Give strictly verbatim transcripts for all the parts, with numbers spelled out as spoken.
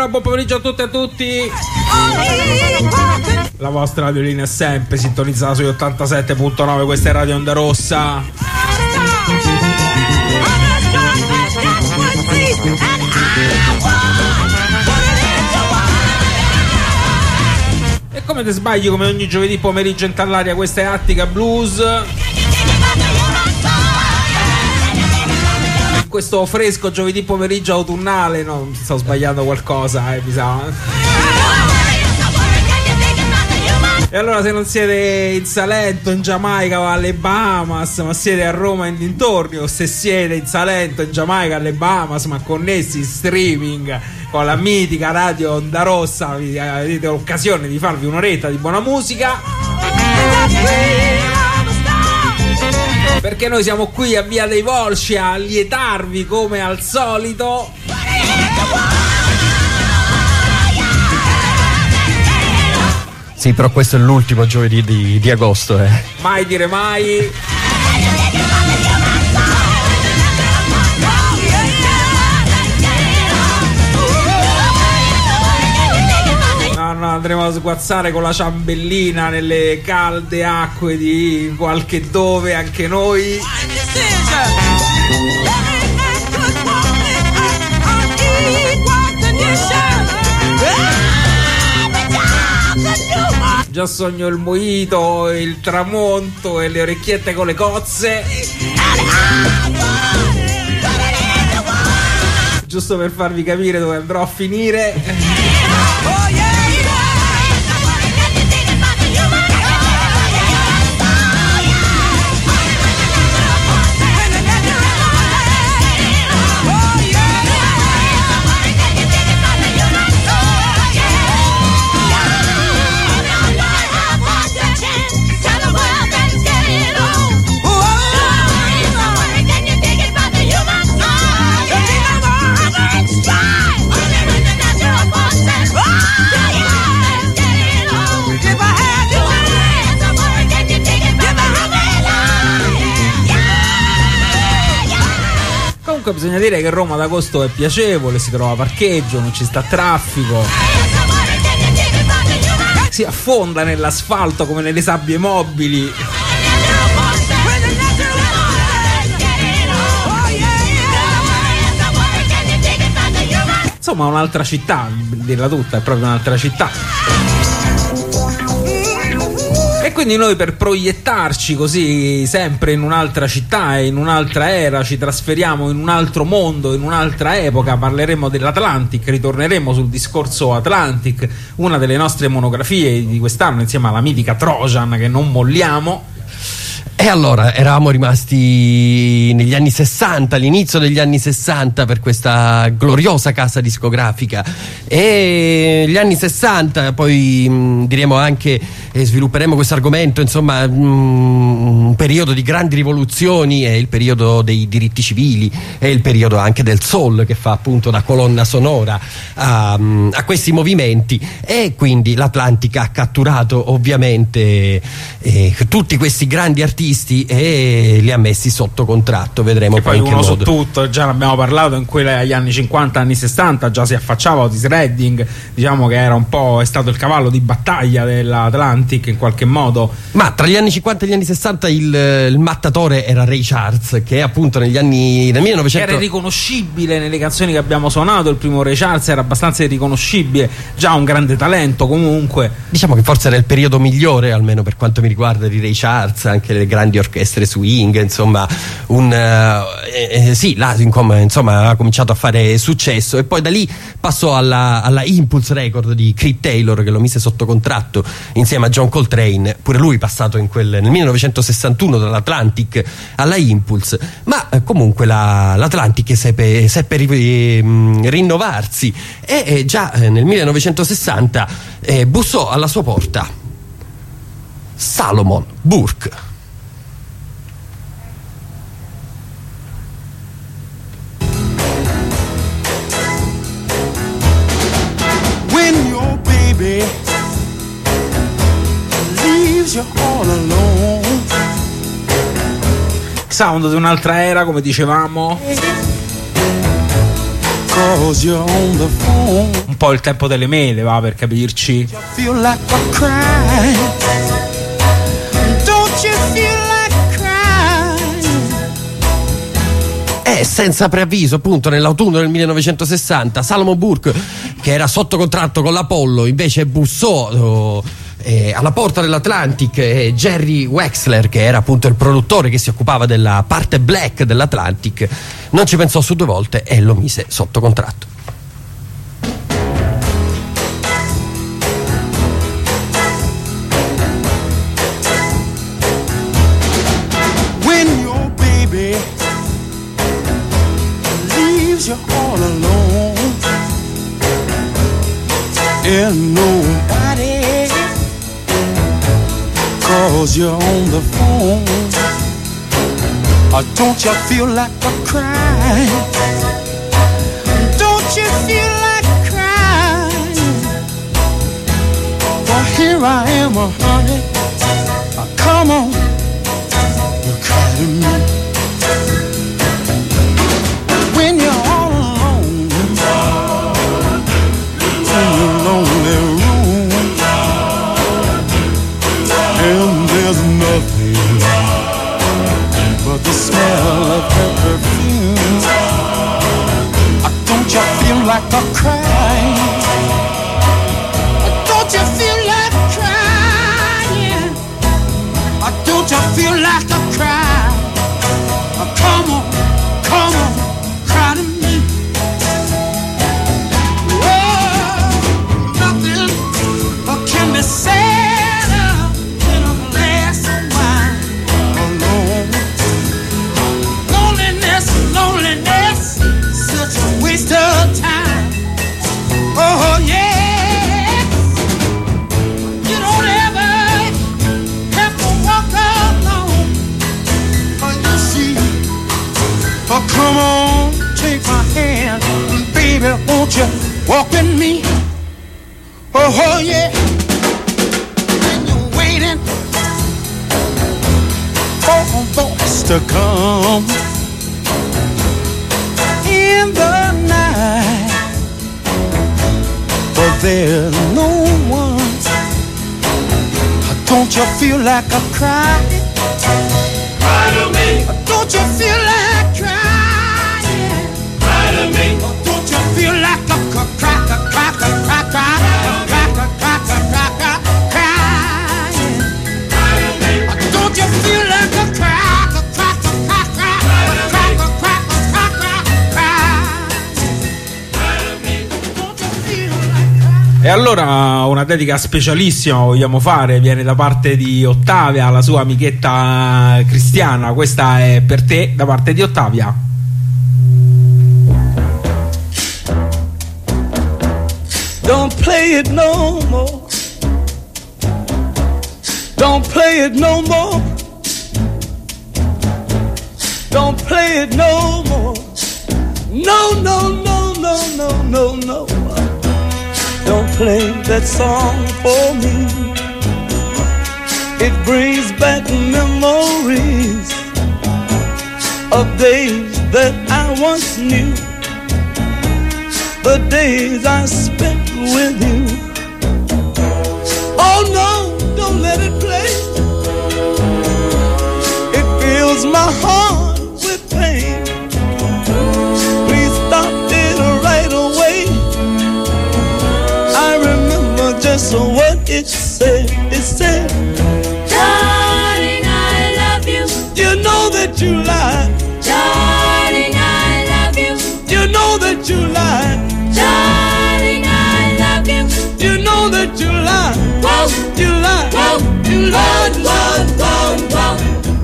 allora buon pomeriggio a tutti e a tutti. La vostra radiolina è sempre sintonizzata sui ottantasette virgola nove, questa è Radio Onda Rossa. E come te sbagli, come ogni giovedì pomeriggio in Tallaria, questa è Attica Blues. Questo fresco giovedì pomeriggio autunnale, no, sto sbagliando qualcosa, eh, mi sa. E allora, se non siete in Salento, in Giamaica o alle Bahamas, ma siete a Roma e in dintorni, o se siete in Salento, in Giamaica, alle Bahamas, ma connessi in streaming con la mitica Radio Onda Rossa, avete l'occasione di farvi un'oretta di buona musica, perché noi siamo qui a Via dei Volsci a lietarvi come al solito. Sì, però questo è l'ultimo giovedì di, di agosto, eh. Mai dire mai. No, no, andremo a sguazzare con la ciambellina nelle calde acque di qualche dove, anche noi. Già sogno il mojito, il tramonto e le orecchiette con le cozze. Giusto per farvi capire dove andrò a finire. Bisogna dire che Roma d'agosto è piacevole, si trova parcheggio, non ci sta traffico, si affonda nell'asfalto come nelle sabbie mobili. Insomma, un'altra città, dirla tutta, è proprio un'altra città. E quindi noi, per proiettarci così sempre in un'altra città e in un'altra era, ci trasferiamo in un altro mondo, in un'altra epoca. Parleremo dell'Atlantic, ritorneremo sul discorso Atlantic, una delle nostre monografie di quest'anno, insieme alla mitica Trojan, che non molliamo. E allora, eravamo rimasti negli anni sessanta, all'inizio degli anni sessanta, per questa gloriosa casa discografica, e gli anni sessanta, poi mh, diremo anche, e svilupperemo questo argomento, insomma, mh, un periodo di grandi rivoluzioni, è il periodo dei diritti civili, è il periodo anche del soul, che fa appunto da colonna sonora a, a questi movimenti, e quindi l'Atlantic ha catturato ovviamente eh, tutti questi grandi artisti e li ha messi sotto contratto. Vedremo e poi, poi uno in che su modo. Tutto, già ne abbiamo parlato, in quegli anni cinquanta, anni sessanta già si affacciava Otis Redding, diciamo che era un po', è stato il cavallo di battaglia dell'Atlantic in qualche modo. Ma tra gli anni cinquanta e gli anni sessanta il, il mattatore era Ray Charles, che appunto negli anni nel millenovecento era riconoscibile nelle canzoni che abbiamo suonato. Il primo Ray Charles era abbastanza riconoscibile, già un grande talento comunque. Diciamo che forse era il periodo migliore, almeno per quanto mi riguarda, di Ray Charles, anche le grandi orchestre swing, insomma, un eh, eh, sì, là insomma ha cominciato a fare successo, e poi da lì passò alla, alla Impulse Record di Creed Taylor, che lo mise sotto contratto insieme a John Coltrane, pure lui passato in quel, nel millenovecentosessantuno dall'Atlantic alla Impulse, ma eh, comunque la, l'Atlantic seppe, seppe ri, eh, rinnovarsi, e eh, già eh, nel millenovecentosessanta eh, bussò alla sua porta Salomon Burke. Sound di un'altra era, come dicevamo. 'cause you're on the phone. Un po' il tempo delle mele, va, per capirci. Feel like a cry. Don't you feel like crying? E senza preavviso, appunto, nell'autunno del millenovecentosessanta, Salomon Burke, che era sotto contratto con l'Apollo, invece bussò oh, eh, alla porta dell'Atlantic, e Jerry Wexler, che era appunto il produttore che si occupava della parte black dell'Atlantic, non ci pensò su due volte e lo mise sotto contratto. When your baby leaves you all alone and nobody calls you on the phone, or don't you feel like a cry? Don't you feel like crying? Well, here I am, uh, honey. Uh, come on, you cry to me. When you're all alone in your lonely room, and there's nothing but the smell of her perfume, uh, don't you feel like a cry? Uh, don't you feel like crying? Uh, don't you feel like a cry? Uh, come on, come on, cry to me. Oh, nothing uh, can be said uh, in a glass of wine alone. Loneliness, loneliness, such a waste of time. Oh yes, you don't ever have to walk alone. Oh, you see, oh come on, take my hand, baby, won't you walk with me? Oh, oh yeah, and you're waiting for a voice to come in the night, but there's no one. Don't you feel like a cry? Cry to me. Don't you feel like crying? Cry to me. Don't you feel like a cry, cry, cry, cry, cry, cry, cry, cry, cry, cry, crying? Cry to me. Don't you feel like a cry, cry, cry, cry, cry, cry, cry, cry, cry, don't you feel like crying? E allora una dedica specialissima vogliamo fare, viene da parte di Ottavia, la sua amichetta cristiana. Questa è per te da parte di Ottavia. Don't play it no more. Don't play it no more. Don't play it no more. No, no, no, no, no, no, no. Don't play that song for me. It brings back memories of days that I once knew. The days I spent with you. Oh no, don't let it play. It fills my heart with pain. Please stop it right away. I remember just what it said. It said, darling, I love you. You know that you lied. Darling, I love you. You know that you lied. Darling, I love you. You know that you lied. Whoa, You lied. whoa, You lied. whoa, whoa, whoa.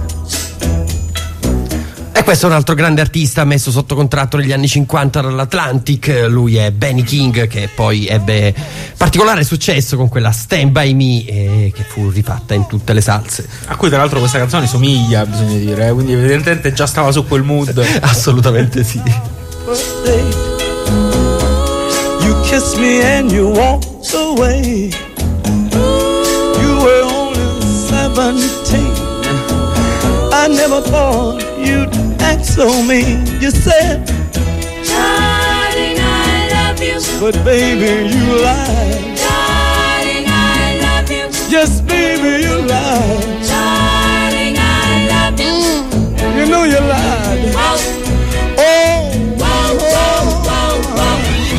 E questo è un altro grande artista messo sotto contratto negli anni cinquanta dall'Atlantic. Lui è Benny King, che poi ebbe particolare successo con quella Stand By Me, eh, che fu rifatta in tutte le salse. A cui tra l'altro questa canzone somiglia, bisogna dire, eh, quindi evidentemente già stava su quel mood. Assolutamente sì. First date, you kissed me and you walked away. You were only seventeen. I never thought you'd act so mean. You said, Darling, but baby, you lied. Darling, I love you. Yes, baby, you lied. Darling, I love you. You know you lied. Wow, Oh, wow, wow, wow, wow.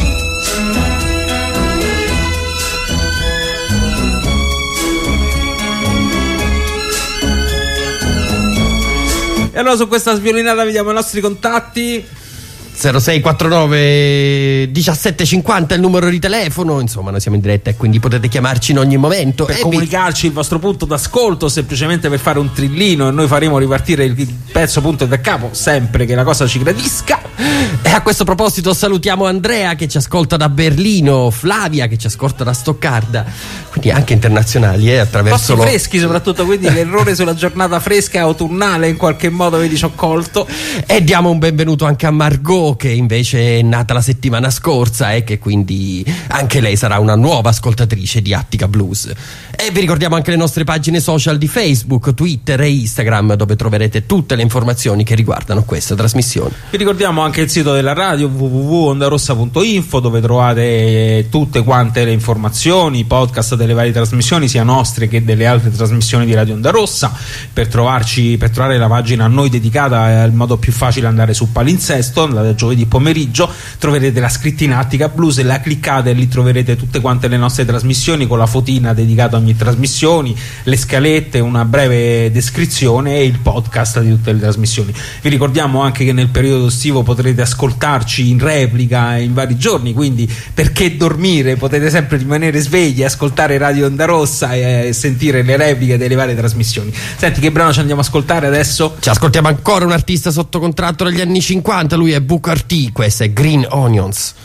E allora su questa sviolinata vediamo i nostri contatti. zero sei quarantanove diciassette cinquanta è il numero di telefono, insomma noi siamo in diretta e quindi potete chiamarci in ogni momento Per e comunicarci il vostro punto d'ascolto, semplicemente per fare un trillino e noi faremo ripartire il pezzo punto da capo, sempre che la cosa ci gradisca. E a questo proposito salutiamo Andrea che ci ascolta da Berlino, Flavia che ci ascolta da Stoccarda, quindi anche internazionali, eh, attraverso Posti lo... freschi soprattutto, quindi l'errore sulla giornata fresca e autunnale in qualche modo vedi ci ho colto. E diamo un benvenuto anche a Margot che invece è nata la settimana scorsa e che quindi anche lei sarà una nuova ascoltatrice di Attica Blues. E vi ricordiamo anche le nostre pagine social di Facebook, Twitter e Instagram dove troverete tutte le informazioni che riguardano questa trasmissione. Vi ricordiamo anche il sito della radio w w w punto ondarossa punto info dove trovate tutte quante le informazioni, i podcast delle varie trasmissioni sia nostre che delle altre trasmissioni di Radio Onda Rossa. Per trovarci, per trovare la pagina a noi dedicata è il modo più facile andare su Palinsesto, andate giovedì pomeriggio, troverete la scritta in Attica Blues e la cliccate e lì troverete tutte quante le nostre trasmissioni con la fotina dedicata a ogni trasmissione, le scalette, una breve descrizione e il podcast di tutte le trasmissioni. Vi ricordiamo anche che nel periodo estivo potrete ascoltarci in replica in vari giorni, quindi perché dormire, potete sempre rimanere svegli, ascoltare Radio Onda Rossa e sentire le repliche delle varie trasmissioni. Senti, che brano ci andiamo a ascoltare adesso? Ci ascoltiamo ancora un artista sotto contratto dagli anni cinquanta, lui è Booker T, questo è Green Onions.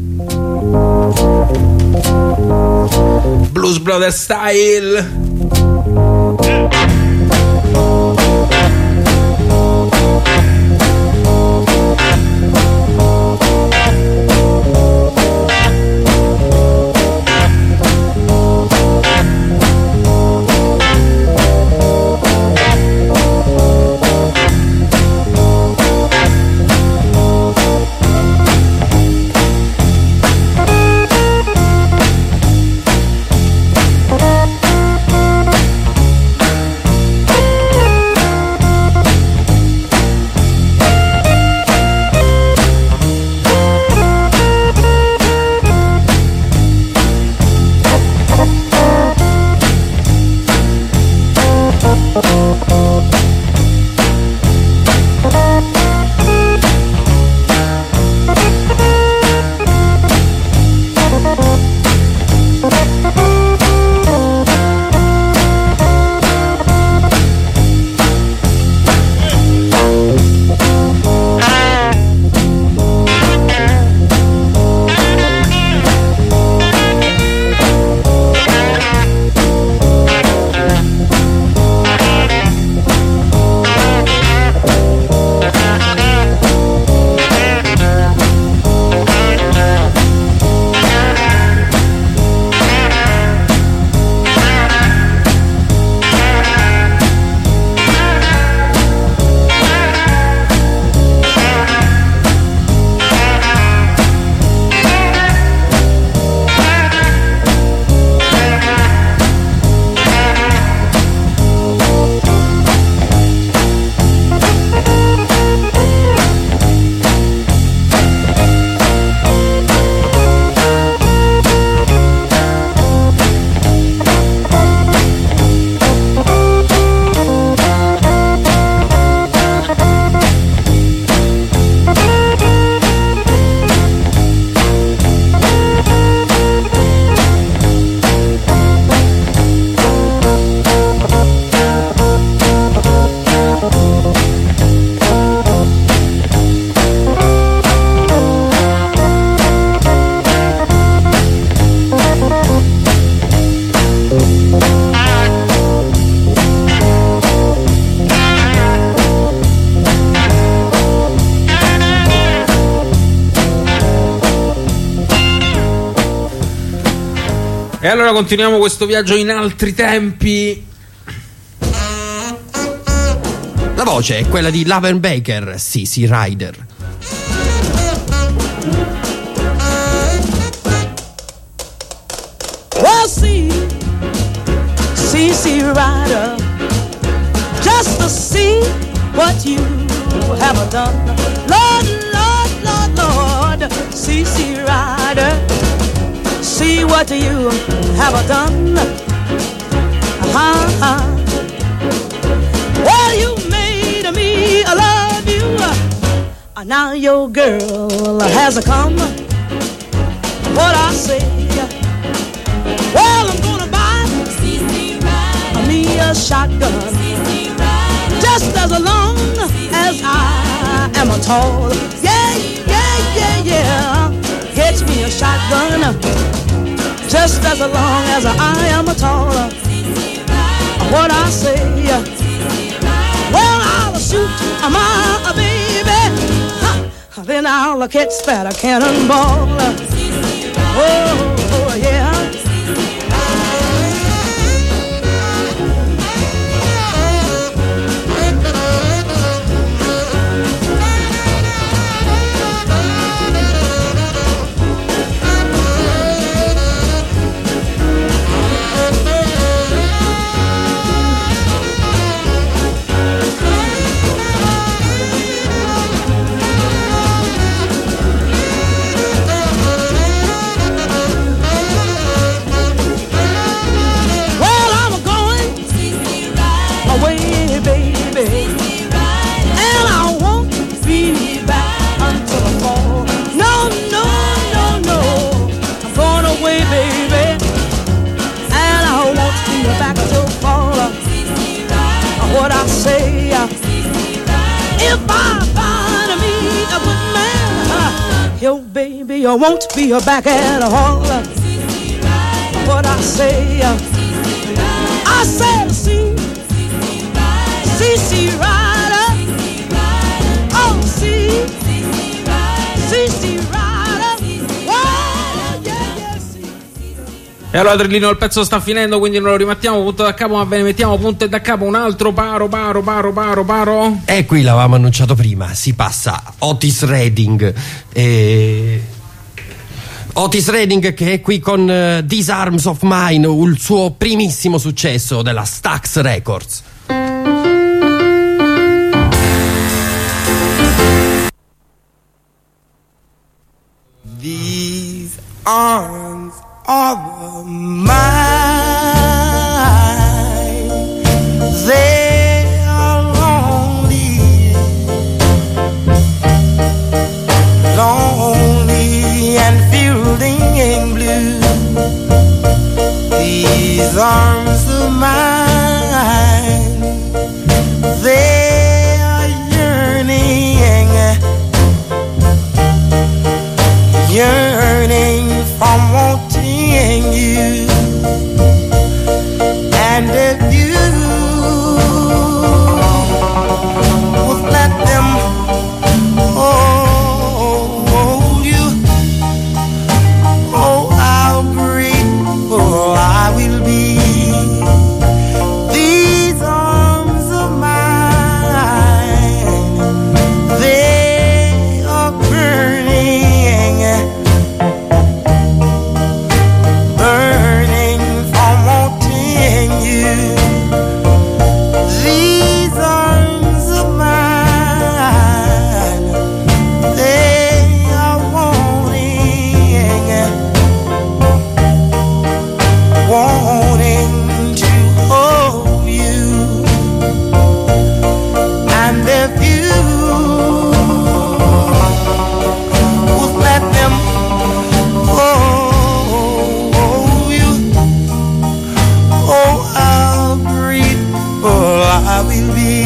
Blues Brother Style. E allora continuiamo questo viaggio in altri tempi. La voce è quella di Laven Baker, C C Rider. see, see, see Rider, just to see what you have done. Lord, Lord, Lord, Lord, see, see Rider, see what you have done. Uh-huh. Well, you made me love you. Now your girl has come. What I say? Well, I'm gonna buy me a shotgun, just as long as I am tall. Yeah, yeah, yeah, yeah. Get me a shotgun, just as long as I am tall. What I say? Well, I'll shoot my baby, then I'll catch that cannonball. Oh, oh yeah. What I say, if I find me a good man, yo baby, you won't be back at all. What I say, I said see, see, see Rider, oh see, see, see Rider, oh yeah, yeah, see. E allora Trillino, il pezzo sta finendo, quindi non lo rimettiamo punto da capo, ma ve ne mettiamo punto e da capo un altro paro, paro, paro, paro, paro. E qui l'avevamo annunciato prima, si passa a Otis Redding. E... Otis Redding che è qui con uh, These Arms of Mine, il suo primissimo successo della Stax Records. These arms of mine, they are lonely, lonely and fielding in blue. These arms of mine, they are yearning, yearning from wanting you. And if you would let them hold you, oh, how grateful I will be. These arms of mine, they are burning, burning from wanting you. These arms of mine, they are wanting, wanting to hold you. And if you would let them hold you, oh, how grateful I will be.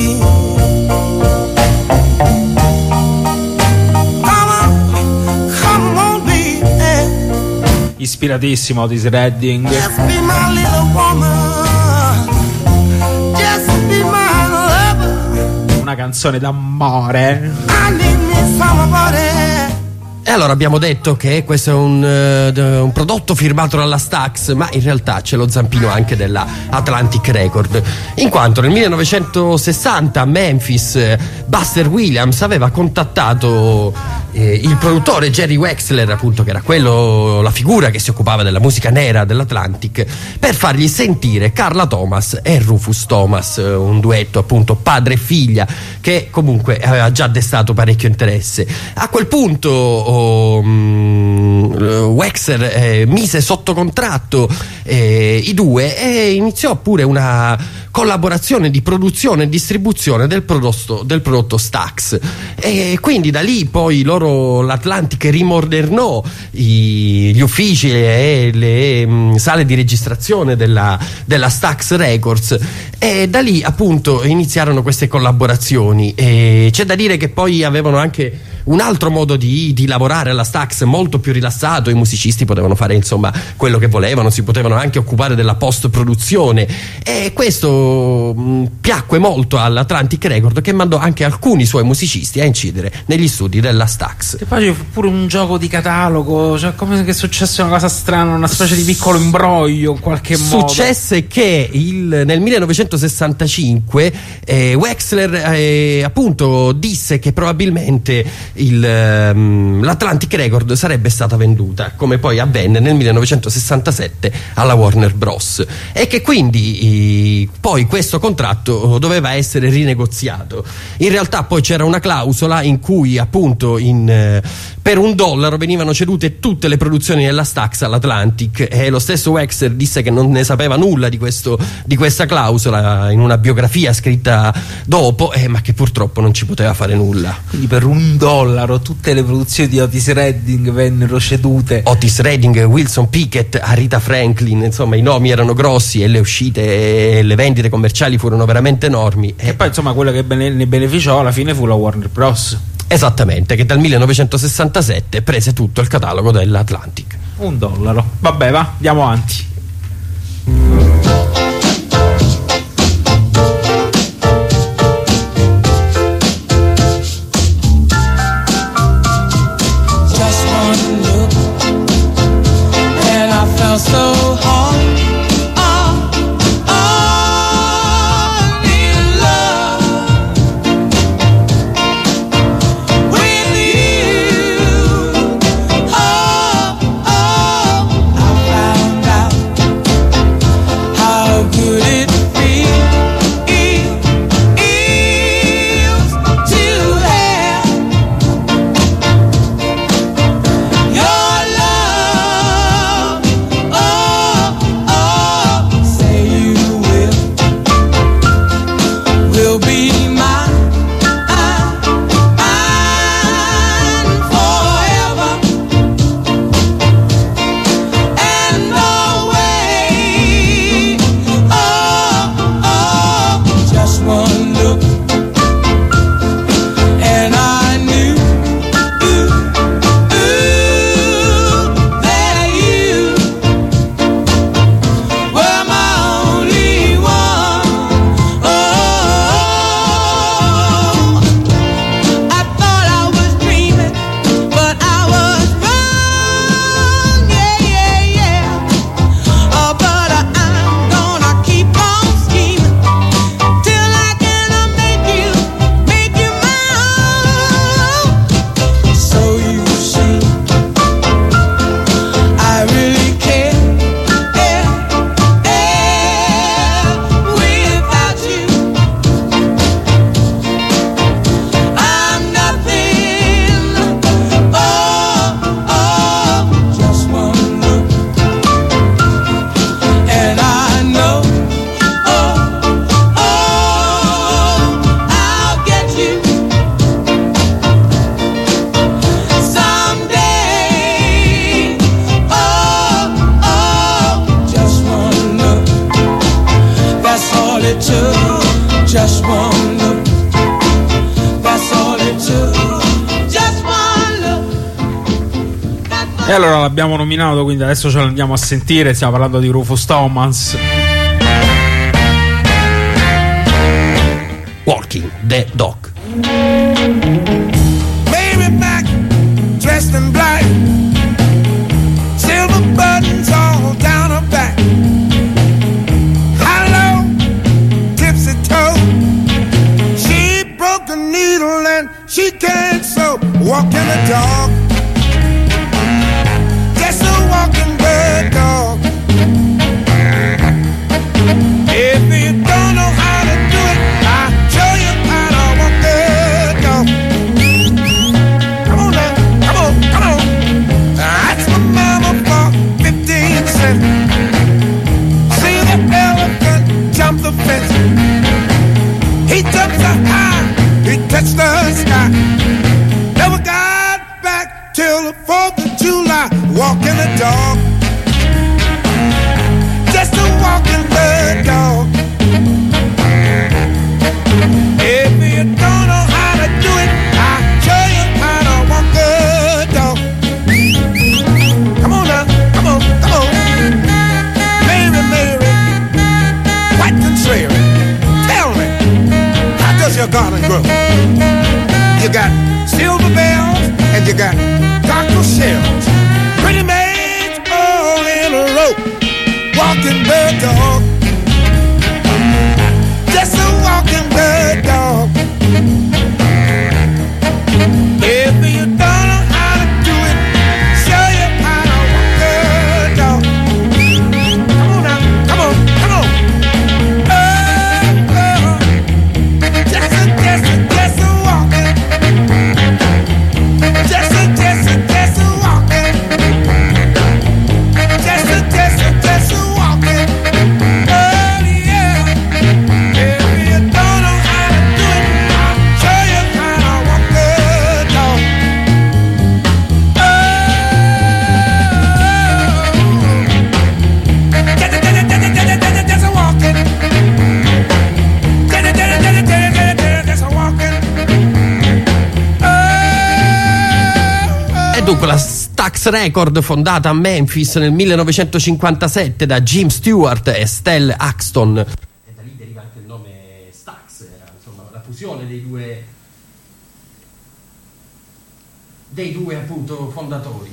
Come on, come on, baby. Ispiratissimo Otis Redding. Just be my little woman. Just be my lover. Una canzone d'amore. I need me somebody. E allora abbiamo detto che questo è un, uh, un prodotto firmato dalla Stax, ma in realtà c'è lo zampino anche della Atlantic Record, in quanto nel millenovecentosessanta a Memphis Buster Williams aveva contattato eh, il produttore Jerry Wexler, appunto, che era quello, la figura che si occupava della musica nera dell'Atlantic, per fargli sentire Carla Thomas e Rufus Thomas, un duetto appunto padre e figlia che comunque aveva già destato parecchio interesse. A quel punto oh, um, Wexler eh, mise sotto contratto eh, i due e iniziò pure una collaborazione di produzione e distribuzione del prodotto, del prodotto Stax, e quindi da lì poi loro, l'Atlantic, rimodernò i, gli uffici e le mh, sale di registrazione della, della Stax Records, e da lì appunto iniziarono queste collaborazioni. E c'è da dire che poi avevano anche un altro modo di, di lavorare alla Stax, molto più rilassato. I musicisti potevano fare insomma quello che volevano, si potevano anche occupare della post produzione, e questo mh, piacque molto all'Atlantic Record, che mandò anche alcuni suoi musicisti a incidere negli studi della Stax. E poi fu pure un gioco di catalogo, cioè come che successe una cosa strana, una specie di piccolo imbroglio in qualche modo. Successe che il, nel millenovecentosessantacinque eh, Wexler eh, appunto disse che probabilmente il, um, l'Atlantic Record sarebbe stata venduta, come poi avvenne nel millenovecentosessantasette alla Warner Bros, e che quindi i, poi questo contratto doveva essere rinegoziato. In realtà poi c'era una clausola in cui appunto in, eh, per un dollaro venivano cedute tutte le produzioni della Stax all'Atlantic, e lo stesso Wexler disse che non ne sapeva nulla di, questo, di questa clausola in una biografia scritta dopo, eh, ma che purtroppo non ci poteva fare nulla. Quindi per un dollaro tutte le produzioni di Otis Redding vennero cedute. Otis Redding, Wilson Pickett, Aretha Franklin, insomma i nomi erano grossi e le uscite e le vendite commerciali furono veramente enormi. E poi insomma quello che bene, ne beneficiò alla fine fu la Warner Bros. Esattamente, che dal millenovecentosessantasette prese tutto il catalogo dell'Atlantic. Un dollaro. Vabbè, va, andiamo avanti. So hard, oh, oh, in love with you. Oh, oh, I found out how good it feels, feels to have your love. Say you will, will be mine, mine forever, and always. Oh, oh, just one look, and I knew, ooh, ooh, that you were my only one. Oh, I thought I was dreaming, but I was wrong. Yeah, yeah, yeah. Oh, but I, I'm gonna keep on scheming till I can uh, make you, make you mine. So you see, I really care. Yeah, yeah, without you, I'm nothing. Oh, oh, just one look, and I know. Oh, oh, I'll get you someday. Oh, oh, just one look, that's all it took. Just one look, that's all it took. Just one look, that's all. E allora l'abbiamo nominato, quindi adesso ce lo andiamo a sentire. Stiamo parlando di Rufus Thomas. Walking the Dog. Baby back, dressed in black, silver buttons all down her back. Hello, tipsy toe. She broke a needle and she can't sew. Walking the dog, just a walking bird dog. If you don't know how to do it, I'll show you how to walk the dog. Come on now, come on, come on. That's my mama for fifteen cents. See the elephant jump the fence. He jumped so high, he touched the sky. Never got back till the fourth of July. Walking the dog, just a walking bird dog. If you don't know how to do it, I'll show you how to walk the dog. Come on now, come on, come on. Mary, Mary, white contrary, tell me, how does your garden grow? You got silver bells and you got cockle shells. Pretty maids all in a row. Walking bird dog, just a walking bird dog. If you don't know how to do it, show you how to walk the dog. Come on now, come on, come on. Oh, oh. Just a, just a, just a walking. Just a, just a, just a walking. Just a, just a, just a walking. Oh yeah. If you don't know how to do it, I'll show you how to walk the dog. Oh. Just a, just a, just a, just a, just a walking. Just a, just a, just a, just a, just a walking. Oh. E dunque la Stax Record, fondata a Memphis nel millenovecentocinquantasette da Jim Stewart e Stell Axton. E da lì deriva anche il nome Stax, era insomma la fusione dei due dei due appunto fondatori.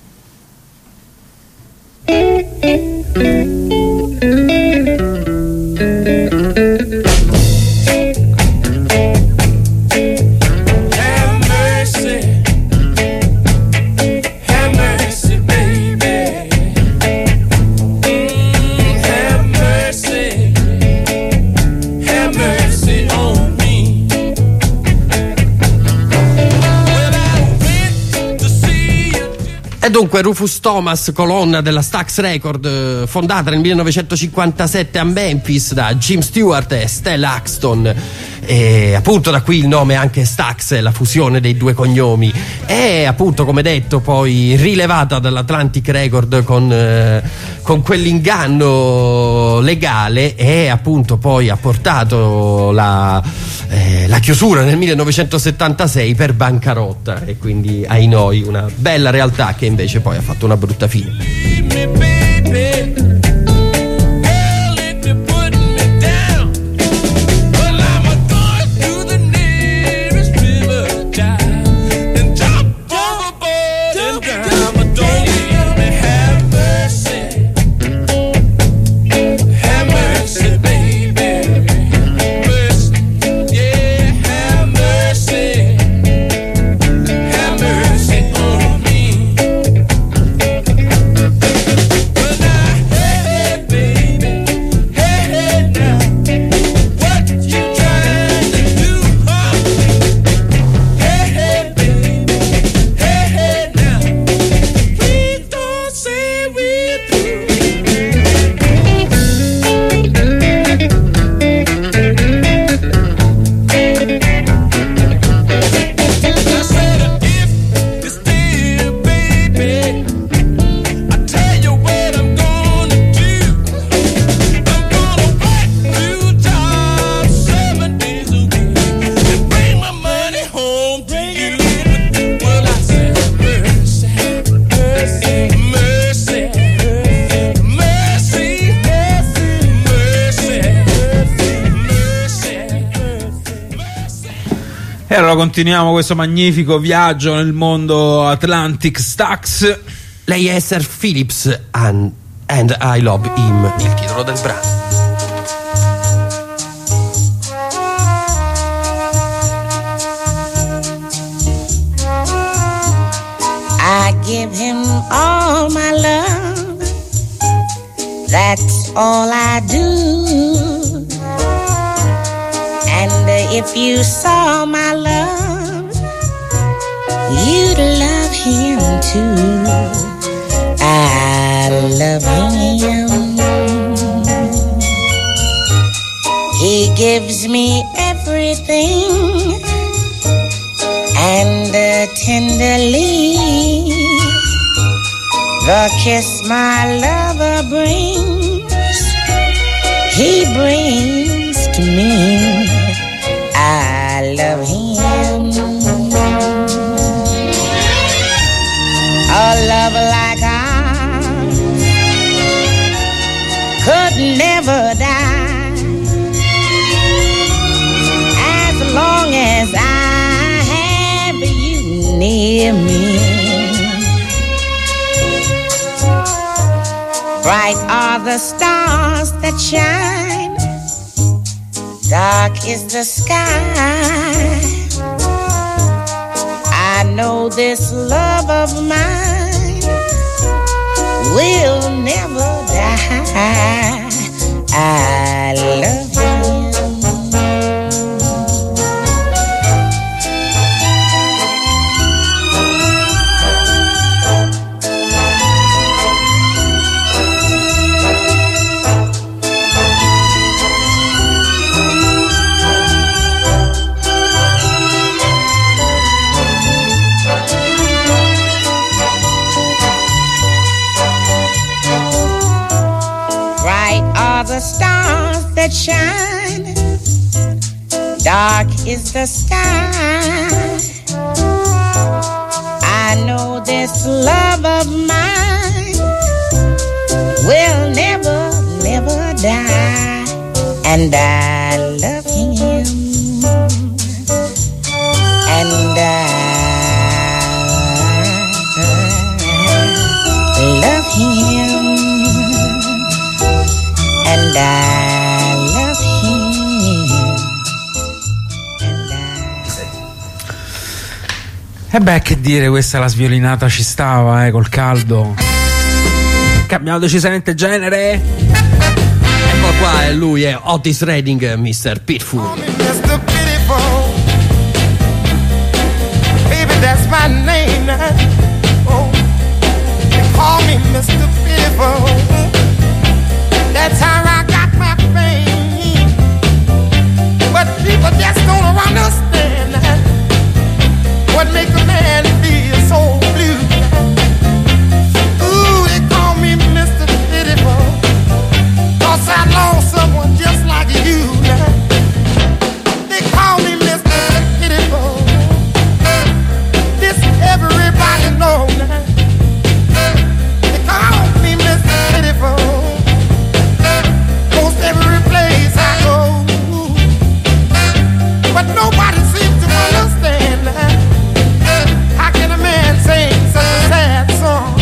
Have mercy, have mercy, baby. Mm, have mercy, have mercy on me. Well, I went to see you. E dunque Rufus Thomas, colonna della Stax Record, eh, fondata nel millenovecentocinquantasette a Memphis da Jim Stewart e Stell Axton, e appunto da qui il nome anche Stax, la fusione dei due cognomi. E appunto, come detto, poi rilevata dall'Atlantic Record con, eh, con quell'inganno legale, e appunto poi ha portato la, eh, la chiusura nel millenovecentosettantasei per bancarotta, e quindi ai noi una bella realtà che invece poi ha fatto una brutta fine. Me, baby. Girl, if you put me down, well, I'm going to the nearest river dive and jump overboard and drown. But don't leave me. Have mercy, have mercy, baby. Mercy, yeah, have mercy, have mercy on me. Well, now, hey, hey, baby, hey, hey, now, what you trying to do, huh? Hey, hey, baby, hey, hey, now, please don't say we're through. I said, if you still, baby, I tell you what I'm gonna do. I'm gonna work two jobs seven days a week and bring my money home to you. Well, I said, mercy, mercy, mercy, mercy, mercy, mercy, mercy. E allora continuiamo questo magnifico viaggio nel mondo Atlantic Stax. Lei è Esther Phillips, and, and I Love Him, il titolo del brano. I give him all my love. That's all I do. And uh, if you saw my love, you'd love him too. I love him. He gives me everything, and uh, tenderly the kiss my lover brings, he brings to me. I love him. A love like ours could never die, as long as I have you near me. Bright are the stars that shine, dark is the sky. I know this love of mine will never die. I love him. The stars that shine, dark is the sky. I know this love of mine will never, never die, and I love him, and I love him. And I love him. And I... E beh, che dire, questa la sviolinata ci stava, eh, col caldo. Cambiamo decisamente genere. Ecco qua, è lui, è Otis Redding, mister Pitbull. mister Pitiful, baby, that's my name. Oh, they call me mister Pitiful. That's how I got my fame. But people just don't understand what make a man feel so blue. Ooh, they call me mister Pitiful, 'cause I lost someone just like you. They call me mister Pitiful. This everybody knows. They call me mister Pitiful. Every place I go, but nobody seems to understand. How can a man sing such a sad song?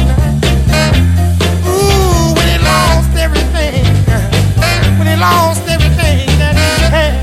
Ooh, when he lost everything, when he lost everything that he had.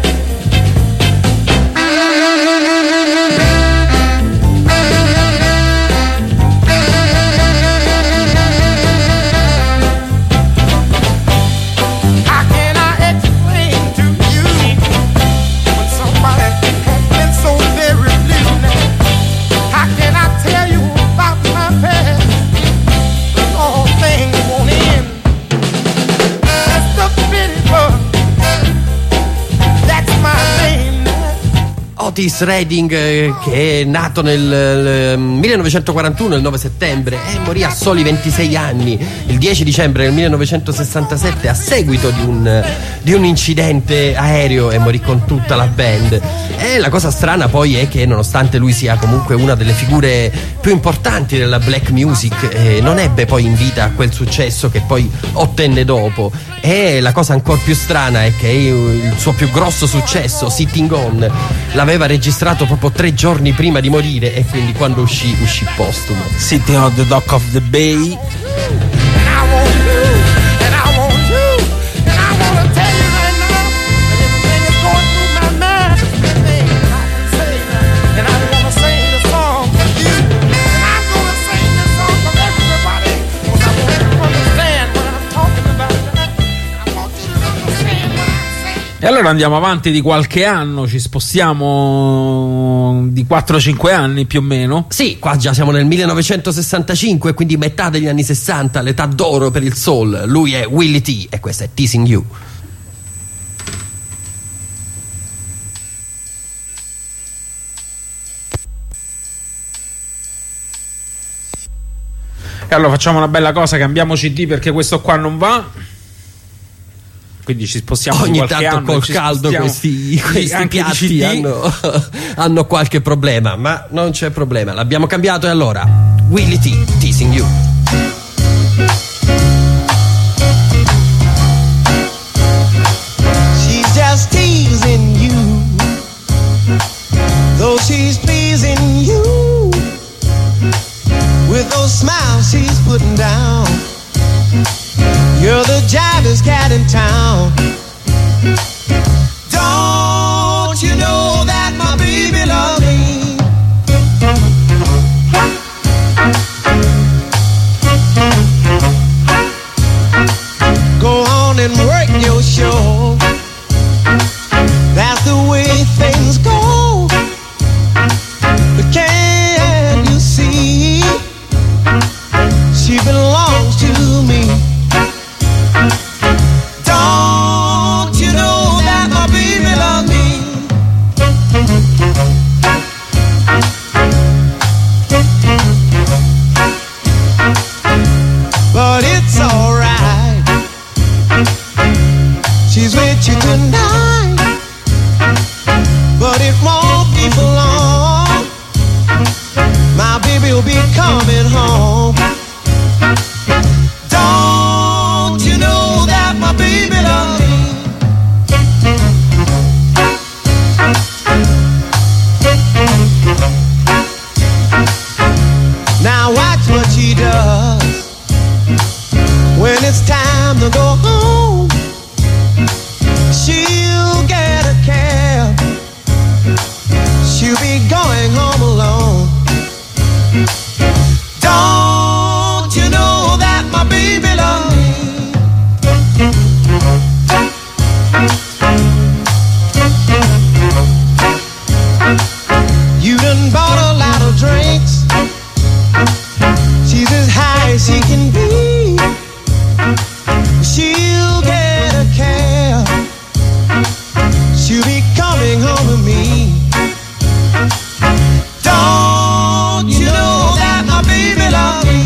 Otis Redding, eh, che è nato nel eh, millenovecentoquarantuno, il nove settembre, e morì a soli ventisei anni il dieci dicembre del millenovecentosessantasette a seguito di un, di un incidente aereo, e morì con tutta la band. E la cosa strana poi è che, nonostante lui sia comunque una delle figure più importanti della black music, eh, non ebbe poi in vita quel successo che poi ottenne dopo. E la cosa ancora più strana è che il suo più grosso successo, Sitting On, l'aveva registrato proprio tre giorni prima di morire, e quindi quando uscì, uscì postumo. Sitting on the Dock of the Bay. And I'm gonna sing the song for you. And I'm gonna sing the E allora andiamo avanti di qualche anno, ci spostiamo di quattro cinque anni più o meno. Sì, qua già siamo nel millenovecentosessantacinque, quindi metà degli anni sessanta, l'età d'oro per il soul. Lui è Willie T e questa è Teasing You. E allora facciamo una bella cosa, cambiamo C D perché questo qua non va. Quindi ci spostiamo ogni di qualche tanto anno, col ci caldo questi, questi anche piatti hanno, hanno qualche problema, ma non c'è problema, l'abbiamo cambiato. E allora Willie T, Teasing You. She's just teasing you, though she's pleasing you, with those smiles she's putting down. You're the jivest cat in town. Don't you know that my baby loves me? Go on and work your show. That's the way things go. But can't you see? She belongs to me. Don't you know that my baby loves me? But it's alright, she's with you tonight, but it won't be for long. My baby will be coming home. Don't you know that my baby loves me? Now watch what she does when it's time to go home. She'll get a cab, she'll be going home alone. Don't you know that my baby loves me? You done bought a lot of drinks, she's as high as she can be. She'll get a cab, she'll be coming home with me. Don't you know that my baby loves me?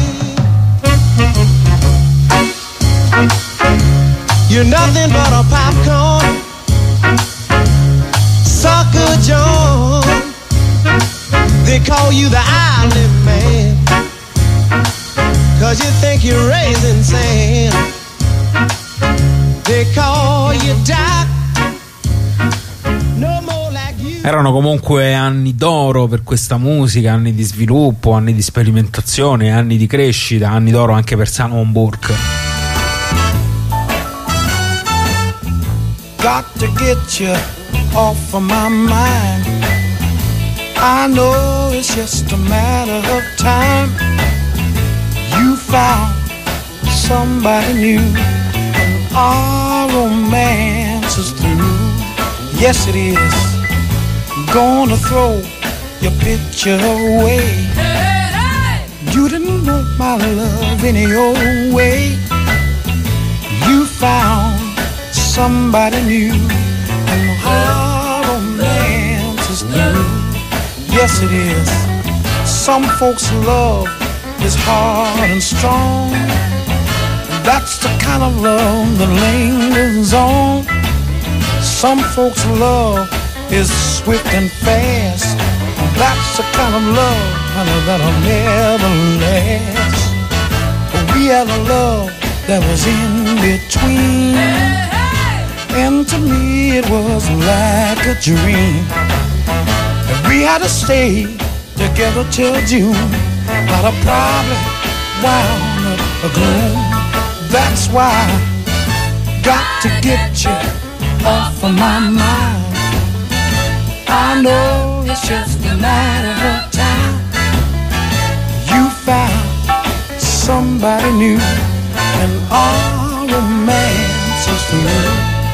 You're nothing but a popcorn sucker John. They call you the island man, 'cause you think you're raising sand. They call you Doc. No more like you. Erano comunque anni d'oro per questa musica, anni di sviluppo, anni di sperimentazione, anni di crescita, anni d'oro anche per Salomon Burke. Got to get you off of my mind. I know it's just a matter of time. You found somebody new, and our romance is through. Yes, it is. Gonna throw your picture away. You didn't want my love any old way. You found somebody new, and our romance is through. Yes, it is. Some folks' love is hard and strong. That's the kind of love that lingers on. Some folks' love is swift and fast. That's the kind of love, honey, that'll never last. But we had a love that was in between, and to me it was like a dream. And we had to stay together till June. Not a problem, wound up a gloom. That's why I got to get you off of my mind. I know it's just a matter of time. You found somebody new, and our romance is through.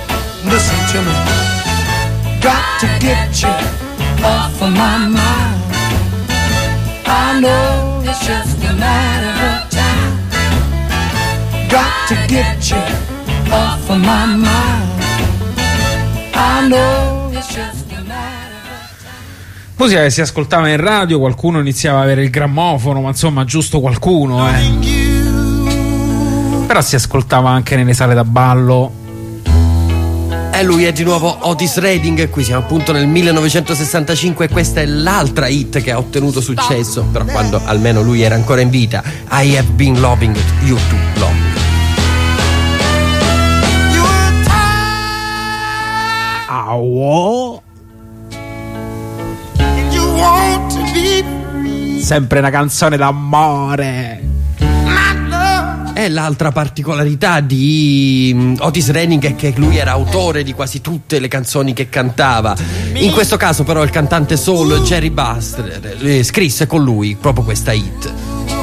listen to me. Got to get you off of my mind. I know it's just a matter of time. Got to get you off of my mind. I know it's just a matter of time. Musica che si ascoltava in radio, qualcuno iniziava a avere il grammofono, ma insomma giusto qualcuno, eh. Però si ascoltava anche nelle sale da ballo. E lui è di nuovo Otis Redding. Qui siamo appunto nel millenovecentosessantacinque e questa è l'altra hit che ha ottenuto successo, però quando almeno lui era ancora in vita. I have been loving you too long. Au. Sempre una canzone d'amore. E l'altra particolarità di Otis Redding è che lui era autore di quasi tutte le canzoni che cantava. In questo caso però il cantante soul Jerry Buster eh, scrisse con lui proprio questa hit.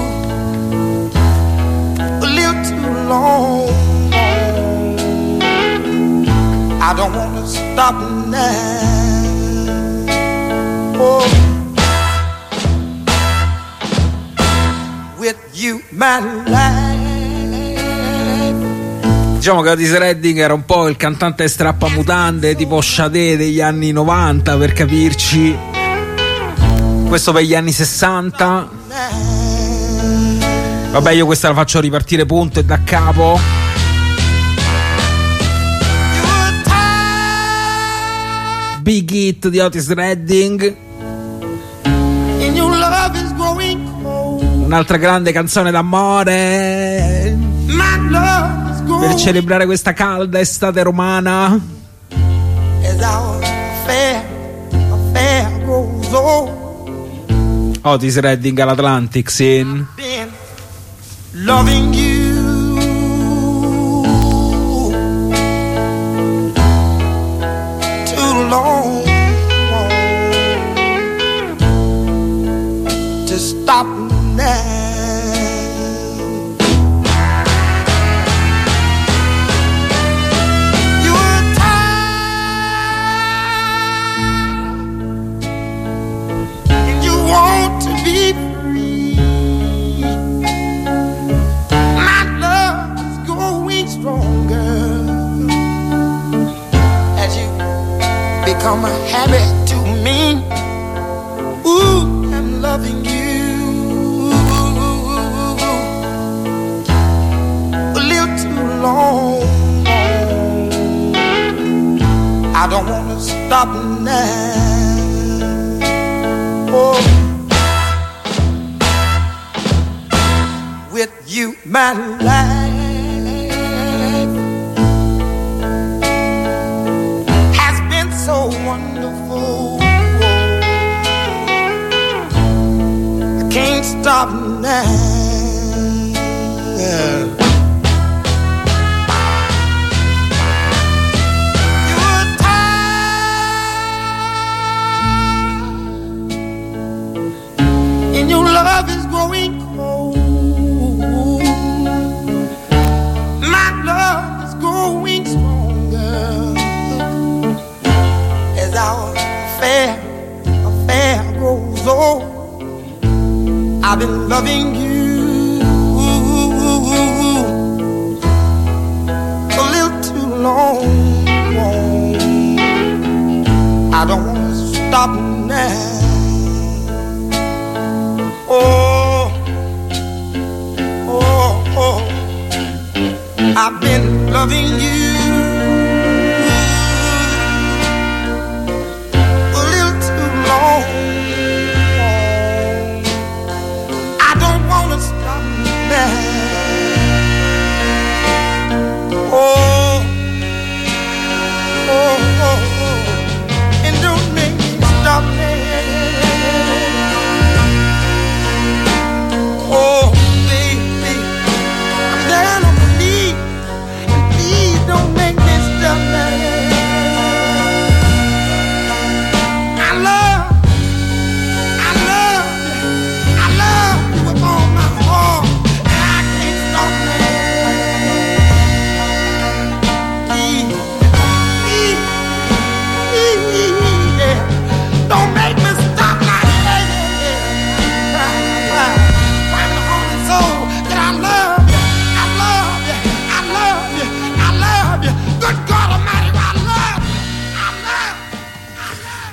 A little too long. I don't want to stop now. Oh. With you, my life. Diciamo che Otis Redding era un po' il cantante strappamutande tipo Sade degli anni novanta, per capirci. Questo per gli anni sessanta. Vabbè, io questa la faccio ripartire punto e da capo. Big hit di Otis Redding. Un'altra grande canzone d'amore per celebrare questa calda estate romana. Otis Redding all'Atlantic Scene. Loving you too long to stop now. Become a habit to me. Ooh, I'm loving you a little too long. I don't want to stop now. Oh, with you, my life so wonderful. I can't stop now. You're tired, and your love is growing cold. My love is growing stronger. As our affair, affair grows old, I've been loving you a little too long. I don't want to stop now. Oh, oh, oh, I've been loving you long. I don't wanna stop now. Oh, oh, oh, oh, and don't make me stop now. Oh, baby, I'm down on my knees, and please don't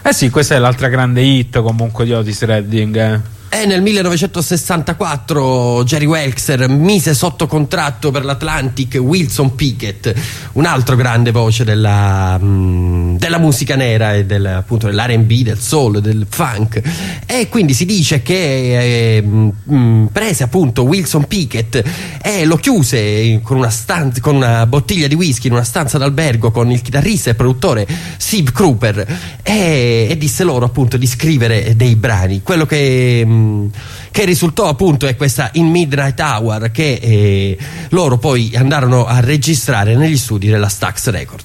Eh sì, questa è l'altra grande hit comunque di Otis Redding. Eh. E nel millenovecentosessantaquattro Jerry Welker mise sotto contratto per l'Atlantic Wilson Pickett, un altro grande voce della, mh, della musica nera e del, appunto dell'R and B, del soul, del funk. E quindi si dice che eh, mh, prese appunto Wilson Pickett e lo chiuse con una, stanza, con una bottiglia di whisky in una stanza d'albergo con il chitarrista e produttore Steve Cropper e, e disse loro appunto di scrivere dei brani. Quello che che risultò appunto è questa In Midnight Hour che eh, loro poi andarono a registrare negli studi della Stax Records.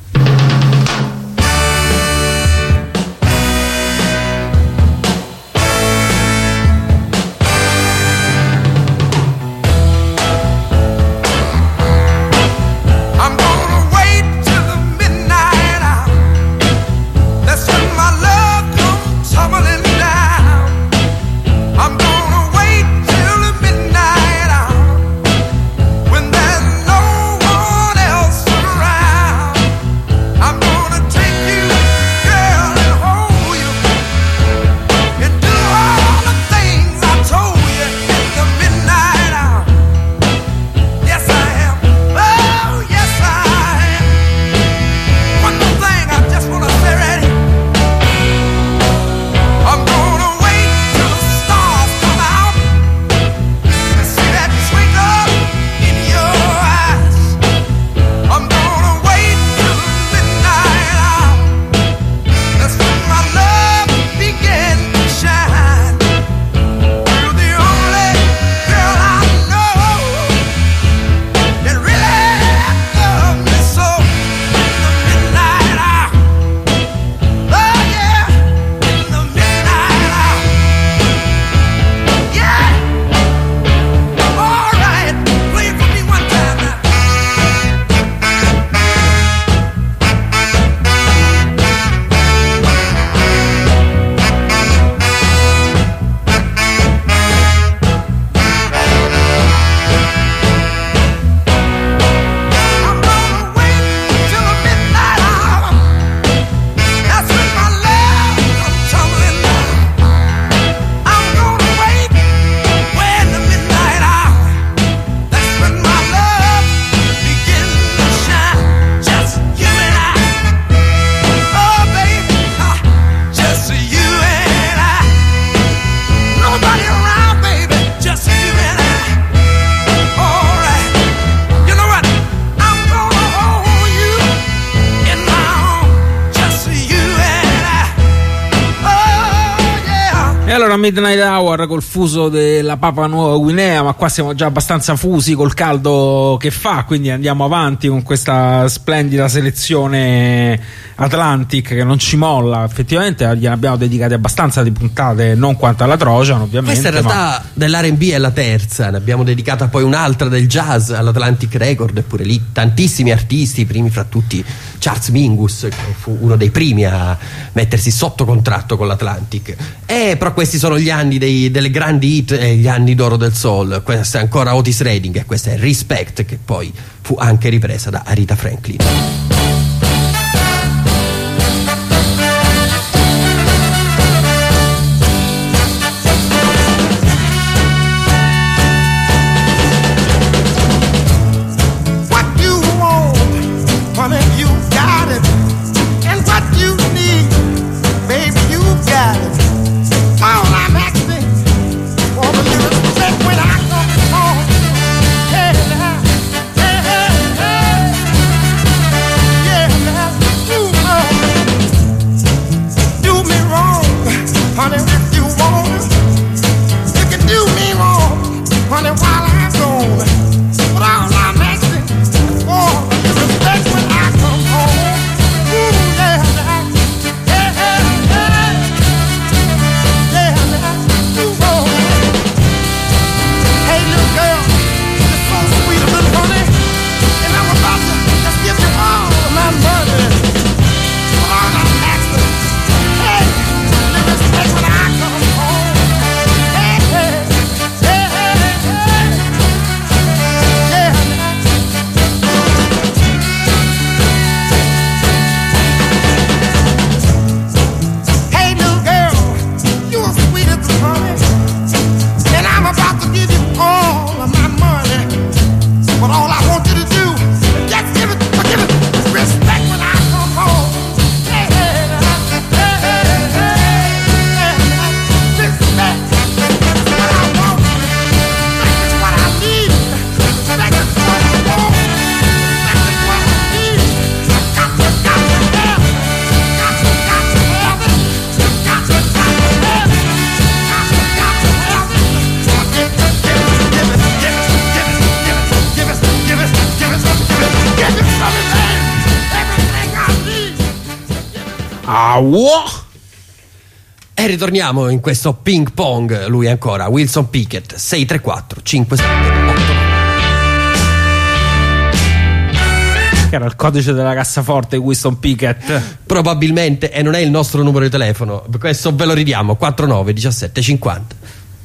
Midnight Hour col fuso della Papua Nuova Guinea, ma qua siamo già abbastanza fusi col caldo che fa, quindi andiamo avanti con questa splendida selezione Atlantic che non ci molla. Effettivamente gliene abbiamo dedicate abbastanza di puntate, non quanto alla Trojan ovviamente. Questa in realtà ma... dell'R and B è la terza, ne abbiamo dedicata poi un'altra del jazz all'Atlantic Record, eppure lì tantissimi artisti, i primi fra tutti Charles Mingus, che fu uno dei primi a mettersi sotto contratto con l'Atlantic. E però questi sono gli anni dei, delle grandi hit e gli anni d'oro del soul. Questa è ancora Otis Redding e questa è Respect, che poi fu anche ripresa da Aretha Franklin. Hey, hey, hey. Ciao! E ritorniamo in questo ping pong. Lui ancora, Wilson Pickett, sei tre quattro cinque sette otto. Che era il codice della cassaforte Wilson Pickett? Probabilmente, e non è il nostro numero di telefono. Questo ve lo ridiamo: quattro nove diciassette cinquanta.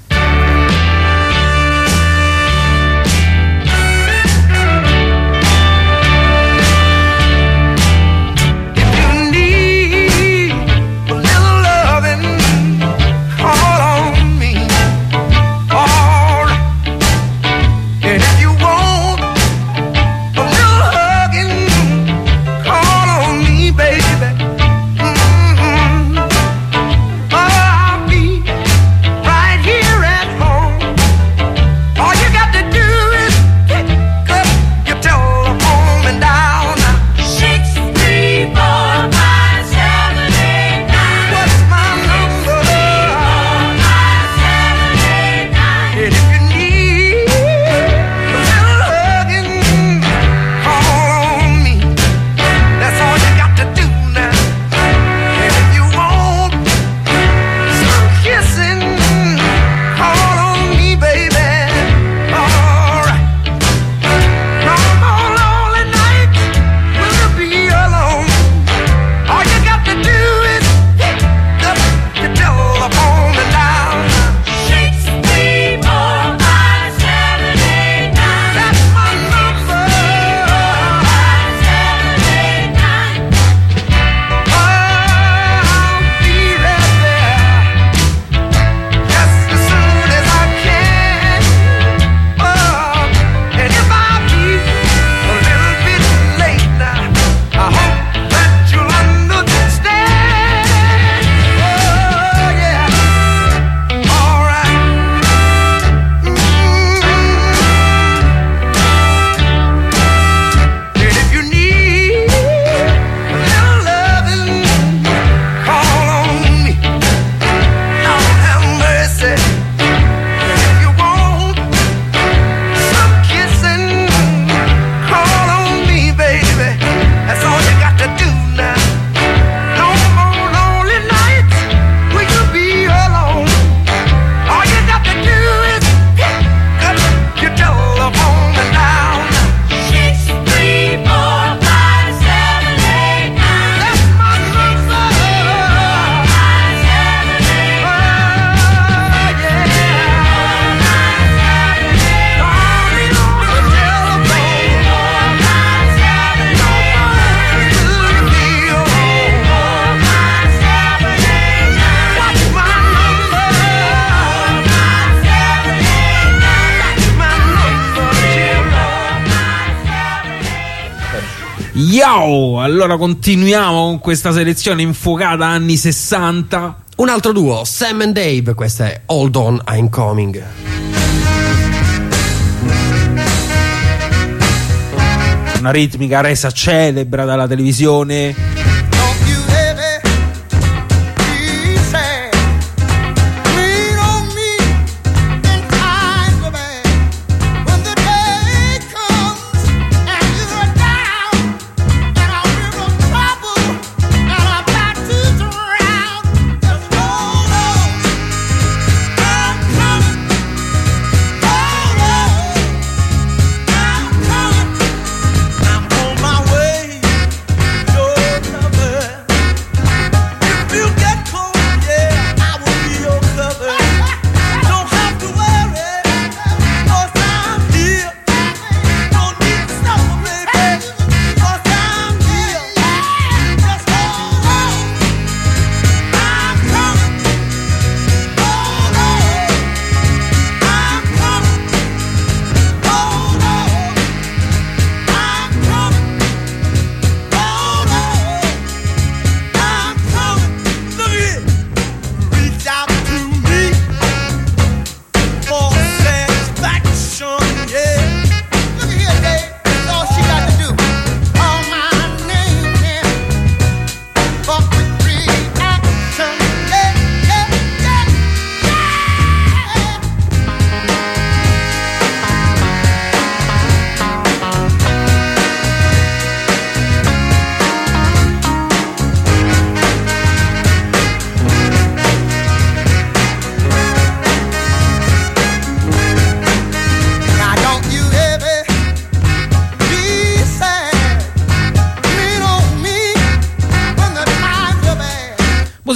Yo! Allora continuiamo con questa selezione infuocata anni sessanta. Un altro duo, Sam and Dave, questa è Hold On, I'm Coming. Una ritmica resa celebre dalla televisione. I'm on my way.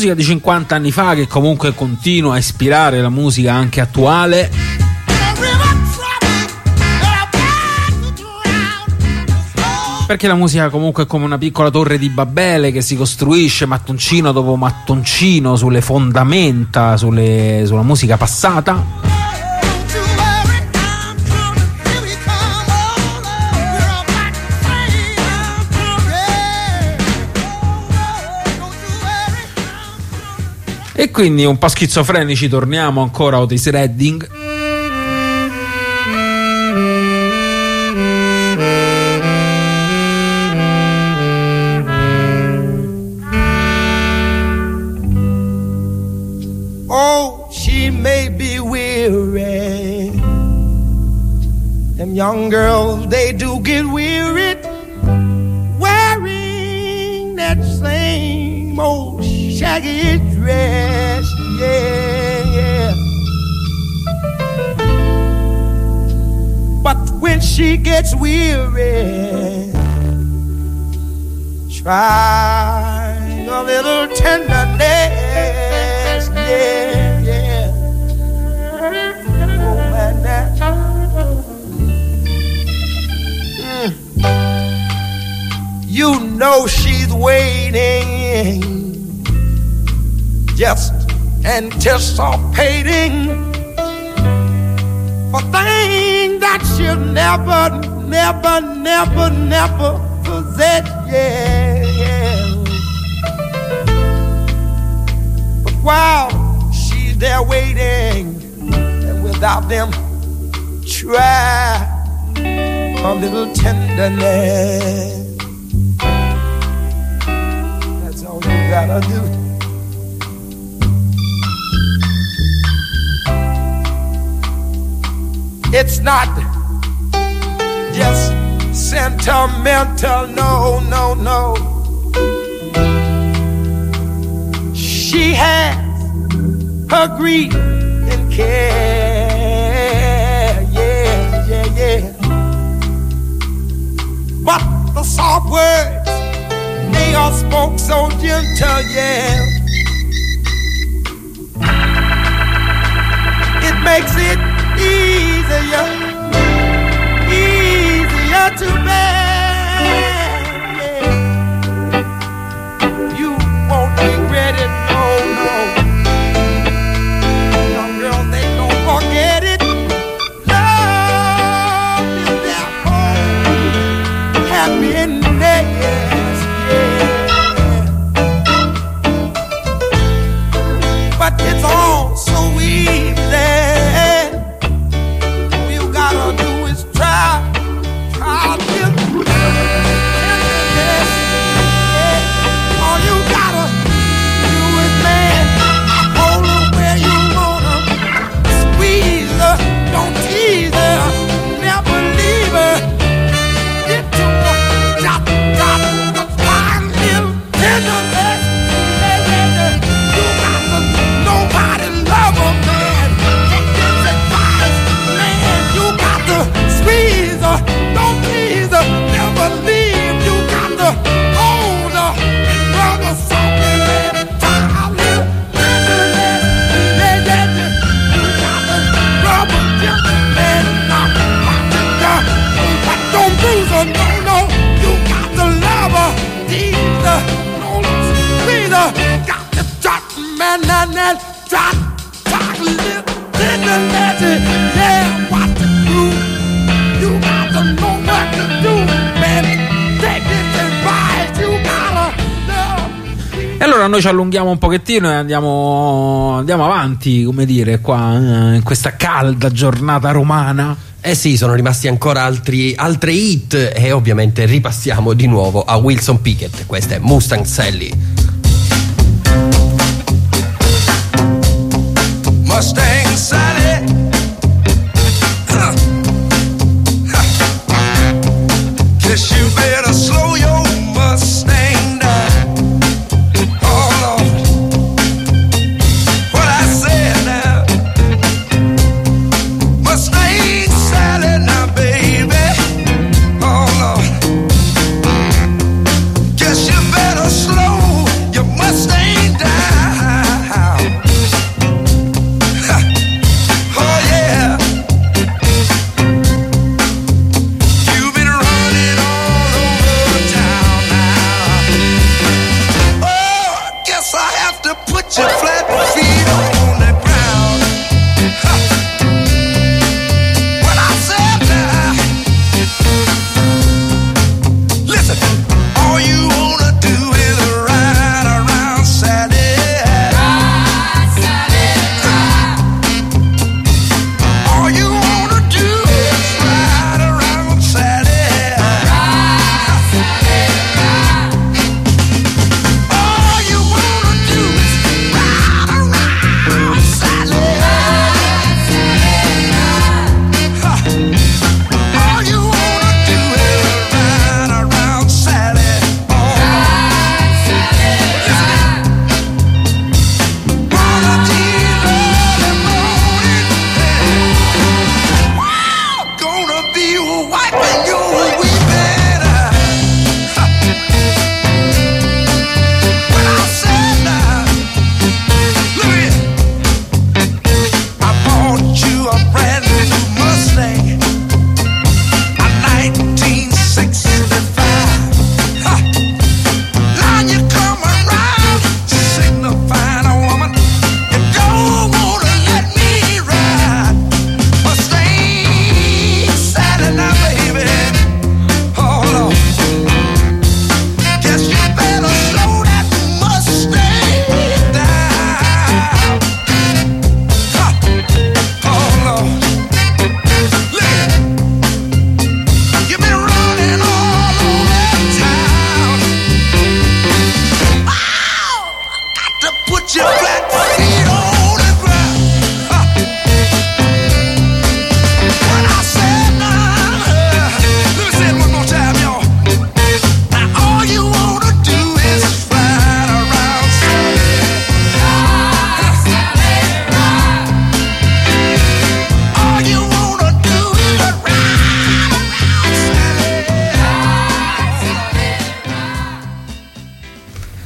musica di cinquanta anni fa che comunque continua a ispirare la musica anche attuale. Perché la musica comunque è come una piccola torre di Babele che si costruisce mattoncino dopo mattoncino sulle fondamenta, sulle, sulla musica passata. E quindi un po' schizofrenici torniamo ancora a Otis Redding. Oh, she may be weary. Them young girls, they do get weary wearing that same old shaggy dress, yeah, yeah. But when she gets weary, try a little tenderness, yeah, yeah. Oh, man, that. Mm. You know she's waiting, just anticipating for things that she'll never, never, never, never possess, yeah, yeah. But while she's there waiting, and without them, try a little tenderness. That's all you gotta do. It's not just sentimental, no, no, no. She has her grief and care, yeah, yeah, yeah. But the soft words, they are spoke so gentle, yeah. It makes it easier, easier to bear, yeah. You won't regret it, no, no. Young girls, they don't forget it. Love is their home, happiness, yeah. But it's all so easy. E allora noi ci allunghiamo un pochettino e andiamo, andiamo avanti, come dire, qua in questa calda giornata romana. Eh sì, sono rimasti ancora altri, altre hit e ovviamente ripassiamo di nuovo a Wilson Pickett. Questa è Mustang Sally. Mustang Sally, uh. Guess you better slow your Mustang down. Oh Lord, what I said now. Mustang Sally now, baby. Oh Lord, guess you better slow your Mustang down.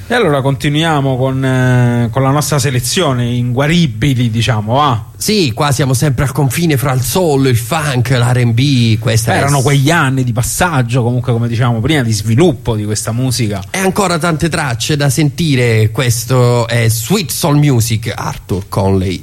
E allora continuiamo con, eh, con la nostra selezione inguaribili, diciamo, va? Sì, qua siamo sempre al confine fra il soul, il funk, l'R and B. Questa erano è... quegli anni di passaggio, comunque, come dicevamo prima, di sviluppo di questa musica. E ancora tante tracce da sentire. Questo è Sweet Soul Music, Arthur Conley.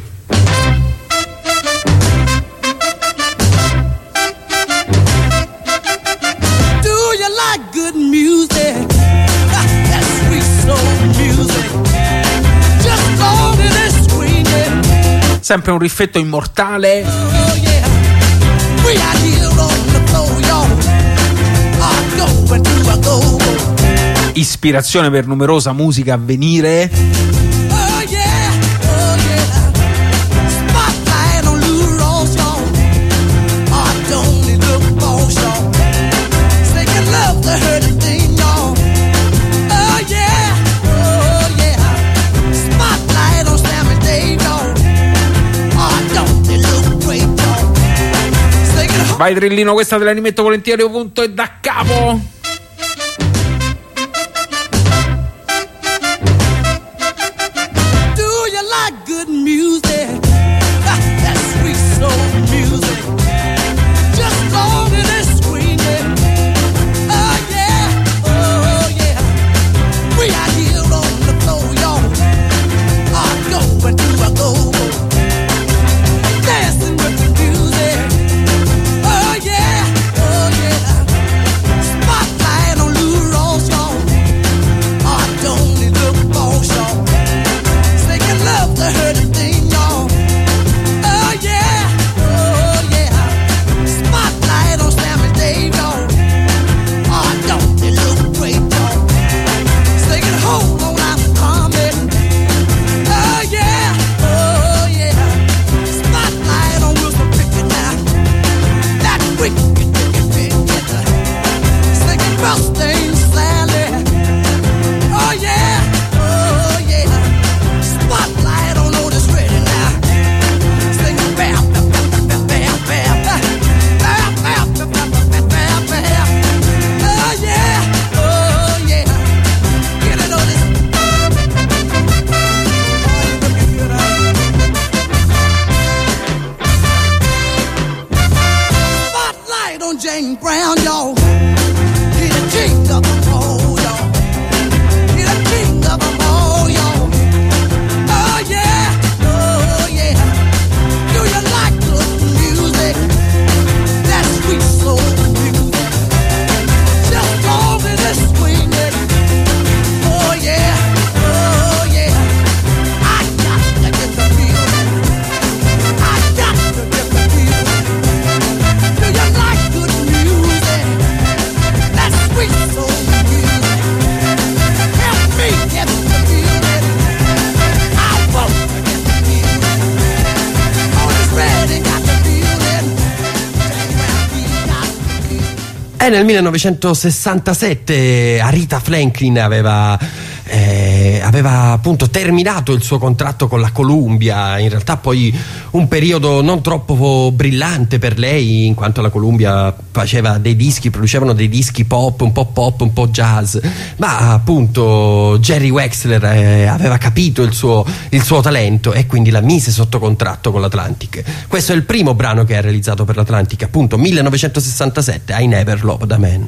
Do you like good music? That's sweet soul music. Just long as it's screaming. Sempre un riffetto immortale. Oh yeah. We are here on the floor, y'all. I go and do I go. Ispirazione per numerosa musica a venire. Oh yeah, oh yeah. Spotlight on Lou Rawls, y'all. I don't need look for y'all. Say you love the hurting thing, y'all. Oh yeah, oh yeah. Spotlight on Sammy Dave, y'all. I don't need look great, y'all. Say it. Vai Trillino, questa te la rimetto volentieri, punto e da capo. Good music, that sweet soul music, just long as it's screaming. Oh yeah, oh yeah, we are here on the floor, y'all. I go and do I go, dancing with the music. Oh yeah, oh yeah, spotlight on Lou Rawls, y'all. I don't need look for y'all. Love the hurting thing, y'all. Oh yeah, oh yeah. Spotlight on Sammy Dave, y'all. Oh, don't they look great, y'all? Say it, hold on, I'm coming. Oh yeah, oh yeah. Spotlight on Wilson Pickett now. That wicked, wicked, wicked. Sing it, Rustin Sally. Oh yeah, oh yeah. Spotlight on Otis Redding now. Sing it, bam, bam, bam, bam, bam, bam, bam, bam, bam, bam, bam. Oh yeah, oh yeah. Get it, Otis. Spotlight on James Brown, y'all. He the king of them all, y'all. He the king of them all, y'all. Oh yeah, oh yeah. Do you like good music? That sweet soul music. Just long as it's swinging. Oh yeah, oh yeah. I got to get the feeling. I got to get the feeling. Do you like good music? That sweet soul music. Help me get the feeling. I won't forget the feeling. Otis Redding got the feeling. James Brown, he got the feeling. E nel millenovecentosessantasette Aretha Franklin aveva, eh, aveva appunto terminato il suo contratto con la Columbia. In realtà poi un periodo non troppo brillante per lei, in quanto la Columbia faceva dei dischi, producevano dei dischi pop, un po' pop, un po' jazz, ma appunto Jerry Wexler eh, aveva capito il suo, il suo talento e quindi la mise sotto contratto con l'Atlantic. Questo è il primo brano che ha realizzato per l'Atlantic, appunto millenovecentosessantasette, I Never Loved a Man.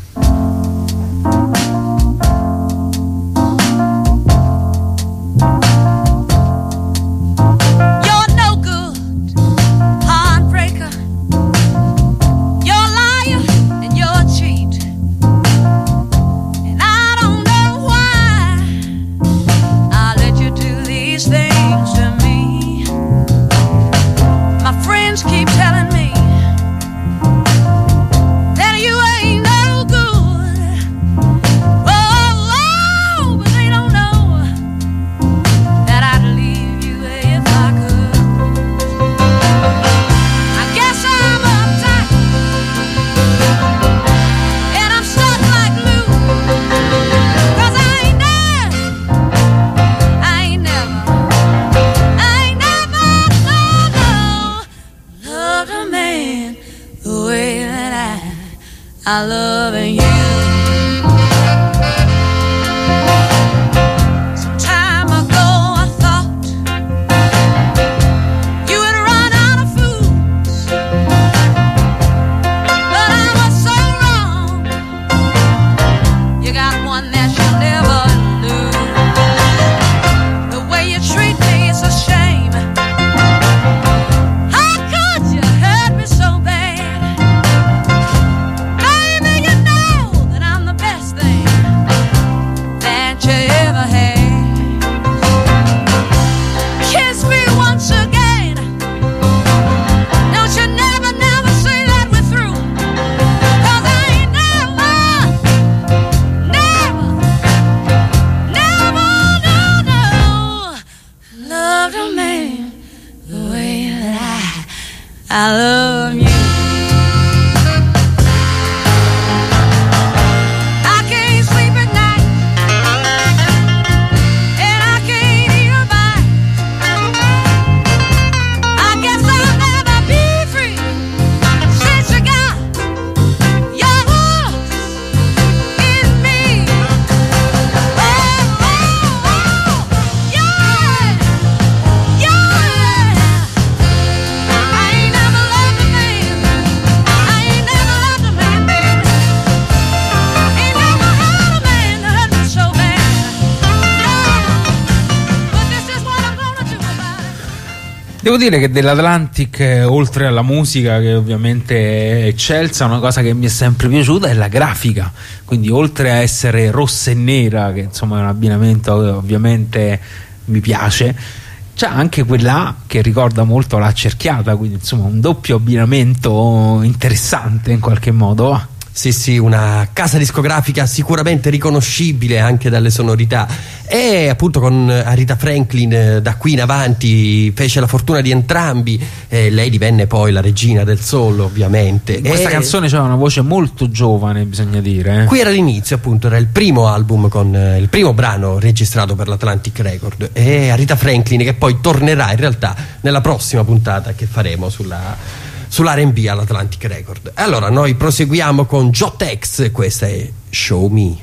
You're no good, heartbreaker. You're a liar and you're a cheat. And I don't know why I let you do these things to me. My friends keep telling me that you ain't no good. Oh, oh, but they don't know that I'd leave you if I could. I guess I'm uptight and I'm stuck like glue. 'Cause I ain't never, I ain't never, I ain't never, no, no, loved a man the way that I, I love you. Devo dire che dell'Atlantic, oltre alla musica che ovviamente è eccelsa, una cosa che mi è sempre piaciuta è la grafica. Quindi oltre a essere rossa e nera, che insomma è un abbinamento ovviamente mi piace, c'è anche quella che ricorda molto la cerchiata, quindi insomma un doppio abbinamento interessante in qualche modo. Sì, sì, una casa discografica sicuramente riconoscibile anche dalle sonorità, e appunto con Aretha Franklin eh, da qui in avanti fece la fortuna di entrambi, e lei divenne poi la regina del soul ovviamente. Questa e... canzone c'era una voce molto giovane, bisogna dire. Eh. Qui era l'inizio, appunto, era il primo album con eh, il primo brano registrato per l'Atlantic Record, e Aretha Franklin che poi tornerà in realtà nella prossima puntata che faremo sulla sull'R and B all'Atlantic Record. Allora noi proseguiamo con Joe Tex, questa è Show Me.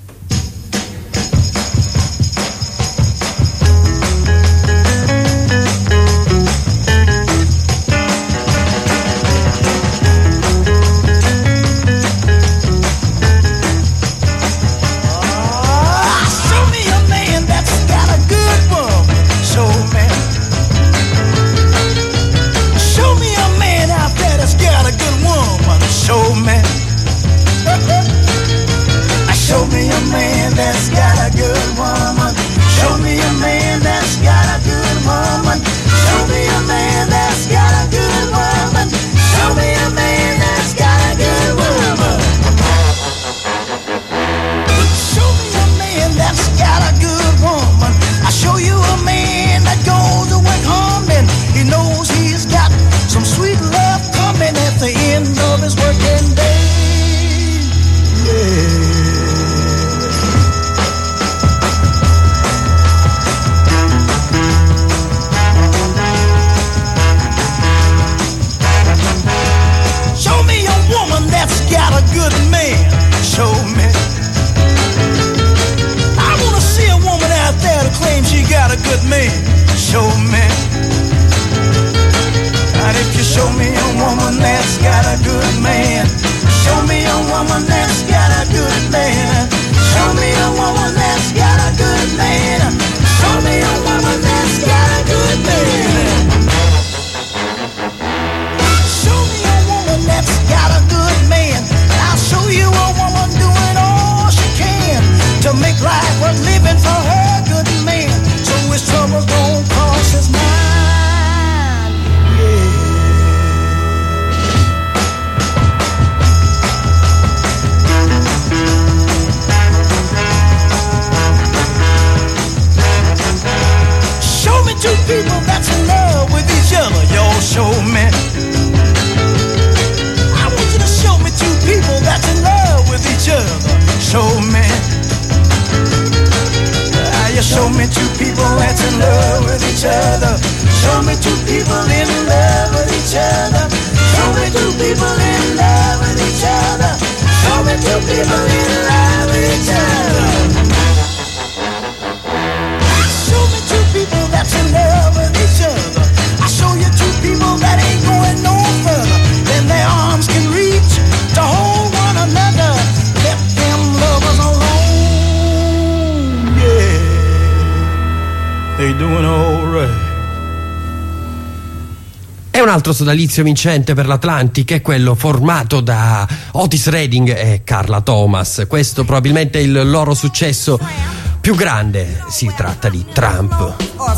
Un altro sodalizio vincente per l'Atlantic è quello formato da Otis Redding e Carla Thomas. Questo probabilmente è il loro successo più grande. Si tratta di Trump.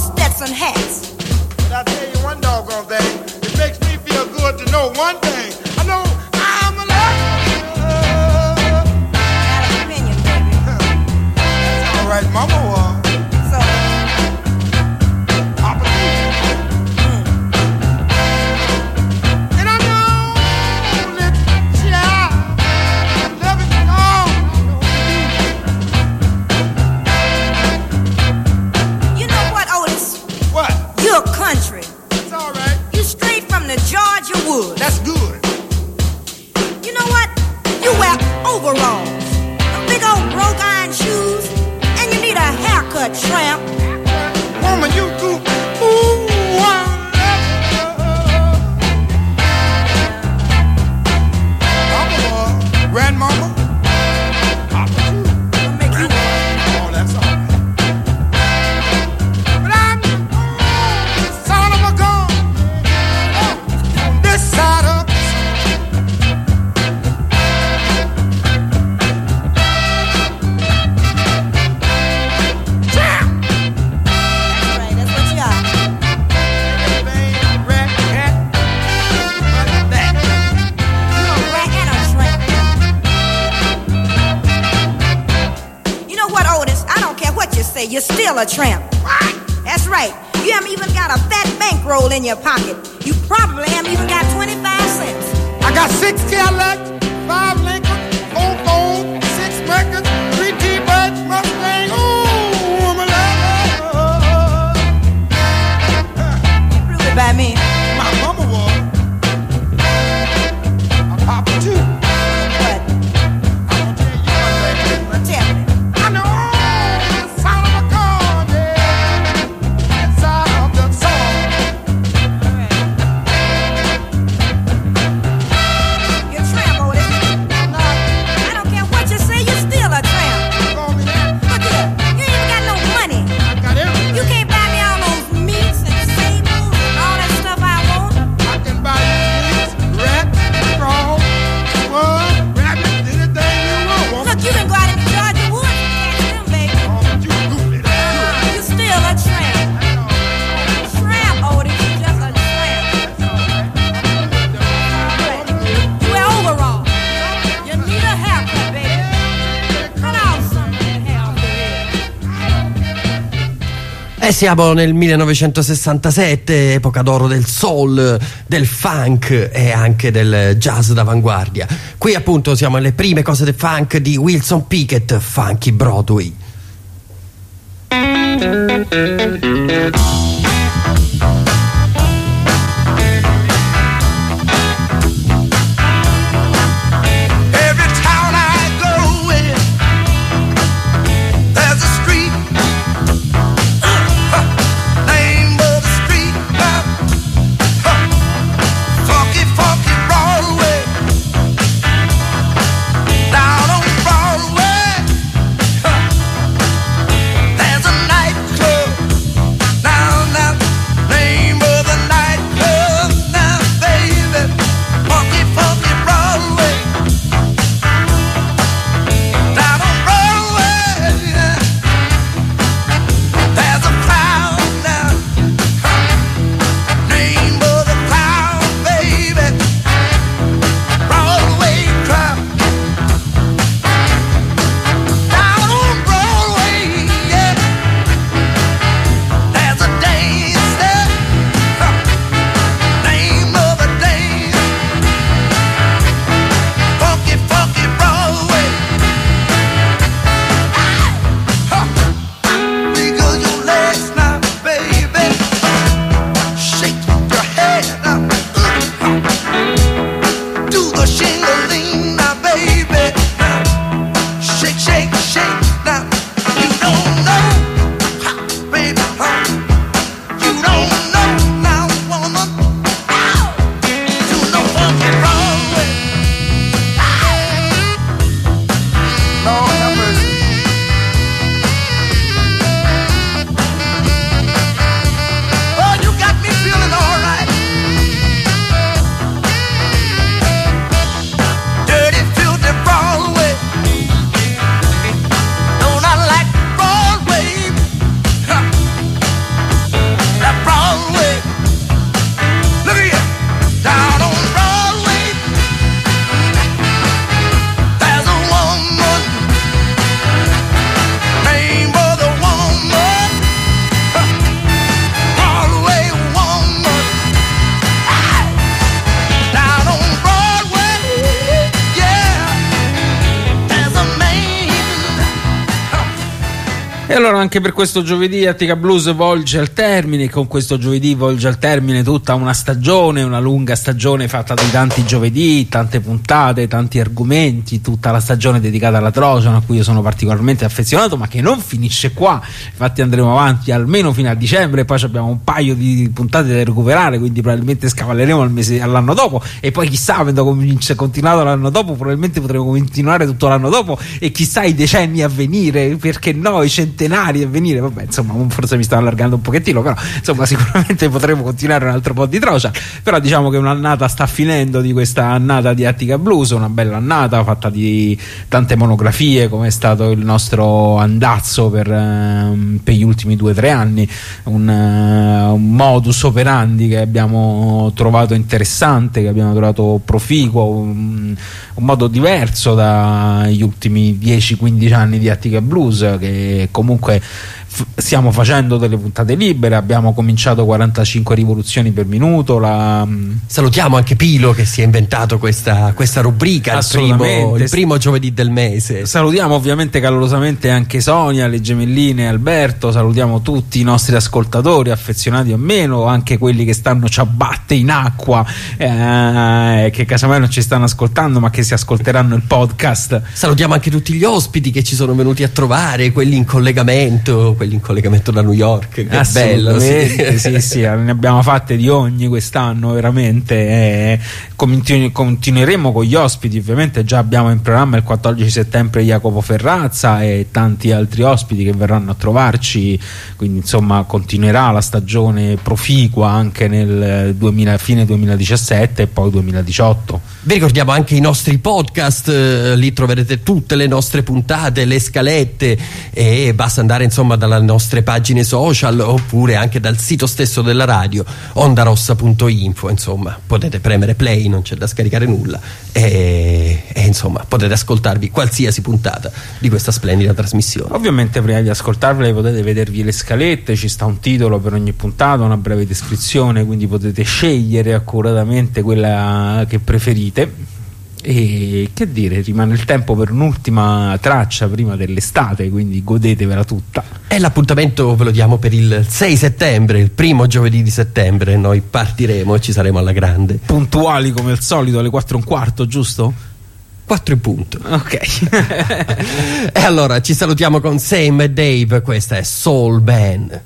That's good. You know what? You wear overalls, big old broke iron shoes, and you need a haircut, tramp. Woman, you do. Ooh, Mama, grandmama, Papa too. Make you Oh, that's all right. But I'm the son of a gun. you're still a tramp. That's right. You haven't even got a fat bankroll in your pocket. You probably haven't even got twenty-five cents. I got six Cadillacs, five Lincoln, four Ford, six Mercury, three T-Birds, Mustang. Ooh, woman, love. Prove it by me. My mama was. My papa too. What? I'm gonna tell you one thing. Well, tell me. I know the sound of a gun, yeah, inside of the song. You're a tramp, Otis. No, I don't care what you say, you're still a tramp. Call me that. Look here, you ain't even got no money. I got everything. You can't buy me all those meats and sables and all that stuff I want. I can buy you pigs, rat, frog, squirrel, rabbit, anything you want. Woman. Look, you can go out into Georgia Woods and catch them, baby. Oh, but you goofy. Uh, you still a tramp. Tramp, Otis, you just a tramp. You wear overalls. You need a haircut, baby. Cut off some of that hair off your head. E siamo nel millenovecentosessantasette, epoca d'oro del soul, del funk e anche del jazz d'avanguardia. Qui appunto siamo alle prime cose del funk di Wilson Pickett, Funky Broadway. Every town I go in, there's a street, uh, name of the street, uh, uh, funky, funky Broadway, down on Broadway, uh, there's a nightclub, now, now, name of the nightclub, now, baby, funky, funky Broadway. Down on Broadway, there's a crowd now. Name of the crowd, baby. Broadway crowd. Down on Broadway, yeah. There's a dance there. Name of the dance. Funky, funky Broadway. Wiggle your legs now, baby. Shake your head now. Do the shingling now, baby. Shake, shake, shake now. You don't know, ha, baby, huh? You don't know now, woman. You know funky Broadway. Lord have mercy. Oh, you got me feeling all right. Dirty, filthy Broadway. Don't I like Broadway? Huh. That Broadway. Look at you. Down on Broadway. There's a woman. Name of the woman. Huh. Broadway woman. Ah. Down on Broadway. Yeah. There's a man. E allora anche per questo giovedì Attica Blues volge al termine. Con questo giovedì volge al termine tutta una stagione, una lunga stagione fatta di tanti giovedì, tante puntate, tanti argomenti, tutta la stagione dedicata alla Trojan, a cui io sono particolarmente affezionato, ma che non finisce qua. Infatti andremo avanti almeno fino a dicembre, poi abbiamo un paio di puntate da recuperare, quindi probabilmente scavalleremo al mese, all'anno dopo, e poi chissà, avendo cominci- continuato l'anno dopo, probabilmente potremo continuare tutto l'anno dopo, e chissà i decenni a venire, perché no, i centenari a venire. Vabbè, insomma, forse mi sto allargando un pochettino, però insomma sicuramente potremo continuare un altro po' di Trojan. Però diciamo che un'annata sta finendo di questa annata di Attica Blues, una bella annata fatta di tante monografie, come è stato il nostro andazzo per, ehm, per gli ultimi due o tre anni, un, uh, un modus operandi che abbiamo trovato interessante, che abbiamo trovato proficuo, un, un modo diverso dagli ultimi dieci quindici anni di Attica Blues, che comunque f- stiamo facendo delle puntate libere, abbiamo cominciato quarantacinque rivoluzioni per minuto. La... Salutiamo anche Pilo che si è inventato questa, questa rubrica, il primo, il primo giovedì del mese. Salutiamo ovviamente calorosamente anche Sonia, le gemelline, Alberto, salutiamo tutti i nostri ascoltatori, affezionati o meno, anche quelli che stanno ciabatte in acqua, eh, che casomai non ci stanno ascoltando ma che si ascolteranno il podcast. Salutiamo anche tutti gli ospiti che ci sono venuti a trovare, quelli in collegamento, quelli in collegamento da New York, che bello, sì. sì, sì, ne abbiamo fatte di ogni quest'anno veramente, eh, continu- continueremo con gli ospiti, ovviamente già abbiamo in programma il quattordici settembre Jacopo Ferrazza e tanti altri ospiti che verranno a trovarci, quindi insomma continuerà la stagione proficua anche nel duemila, fine duemiladiciassette e poi duemiladiciotto. Vi ricordiamo anche i nostri podcast, eh, lì troverete tutte le nostre puntate, le scalette, e basta andare insomma dalle nostre pagine social oppure anche dal sito stesso della radio, ondarossa punto info, insomma potete premere play, non c'è da scaricare nulla e, e insomma potete ascoltarvi qualsiasi puntata di questa splendida trasmissione. Ovviamente prima di ascoltarvela potete vedervi le scalette, ci sta un titolo per ogni puntata, una breve descrizione, quindi potete scegliere accuratamente quella che preferite. E che dire, rimane il tempo per un'ultima traccia prima dell'estate, quindi godetevela tutta. E l'appuntamento ve lo diamo per il sei settembre, il primo giovedì di settembre. Noi partiremo e ci saremo alla grande, puntuali come al solito alle quattro e un quarto, giusto? quattro in punto. Ok. E allora ci salutiamo con Sam e Dave, questa è Soul Man.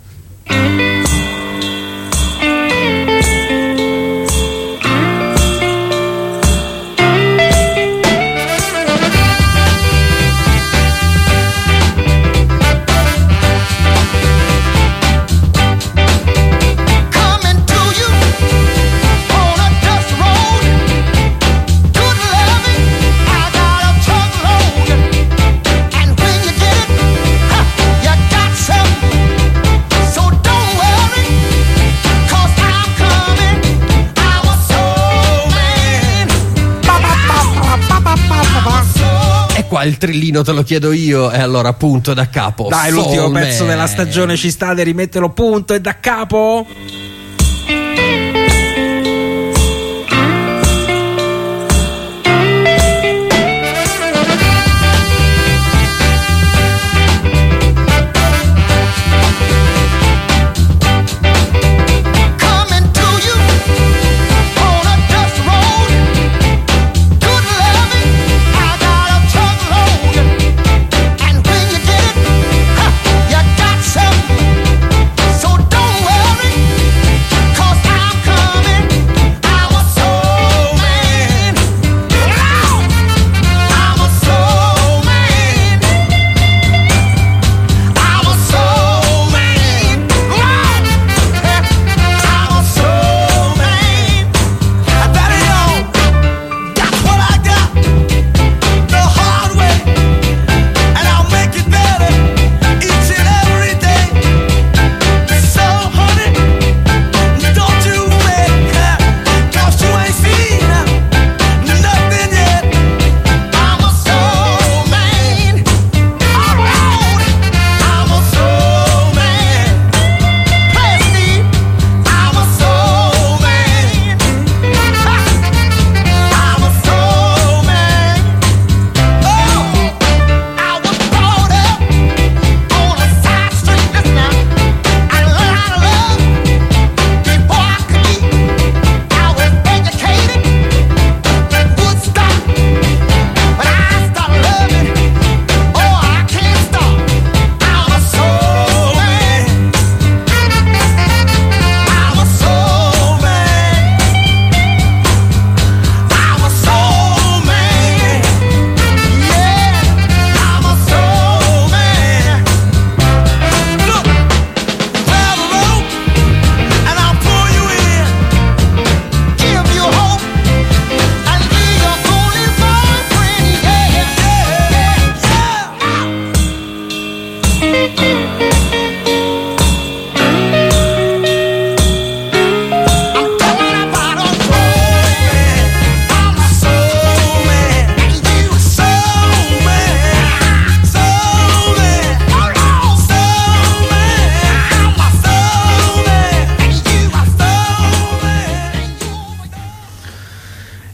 Qua il trillino te lo chiedo io, e allora appunto da capo. Dai, Soul l'ultimo Man. pezzo della stagione ci state, rimetterlo punto e da capo. So don't worry,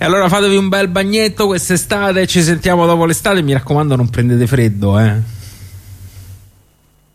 allora fatevi un bel bagnetto quest'estate, ci sentiamo dopo l'estate, mi raccomando non prendete freddo, eh.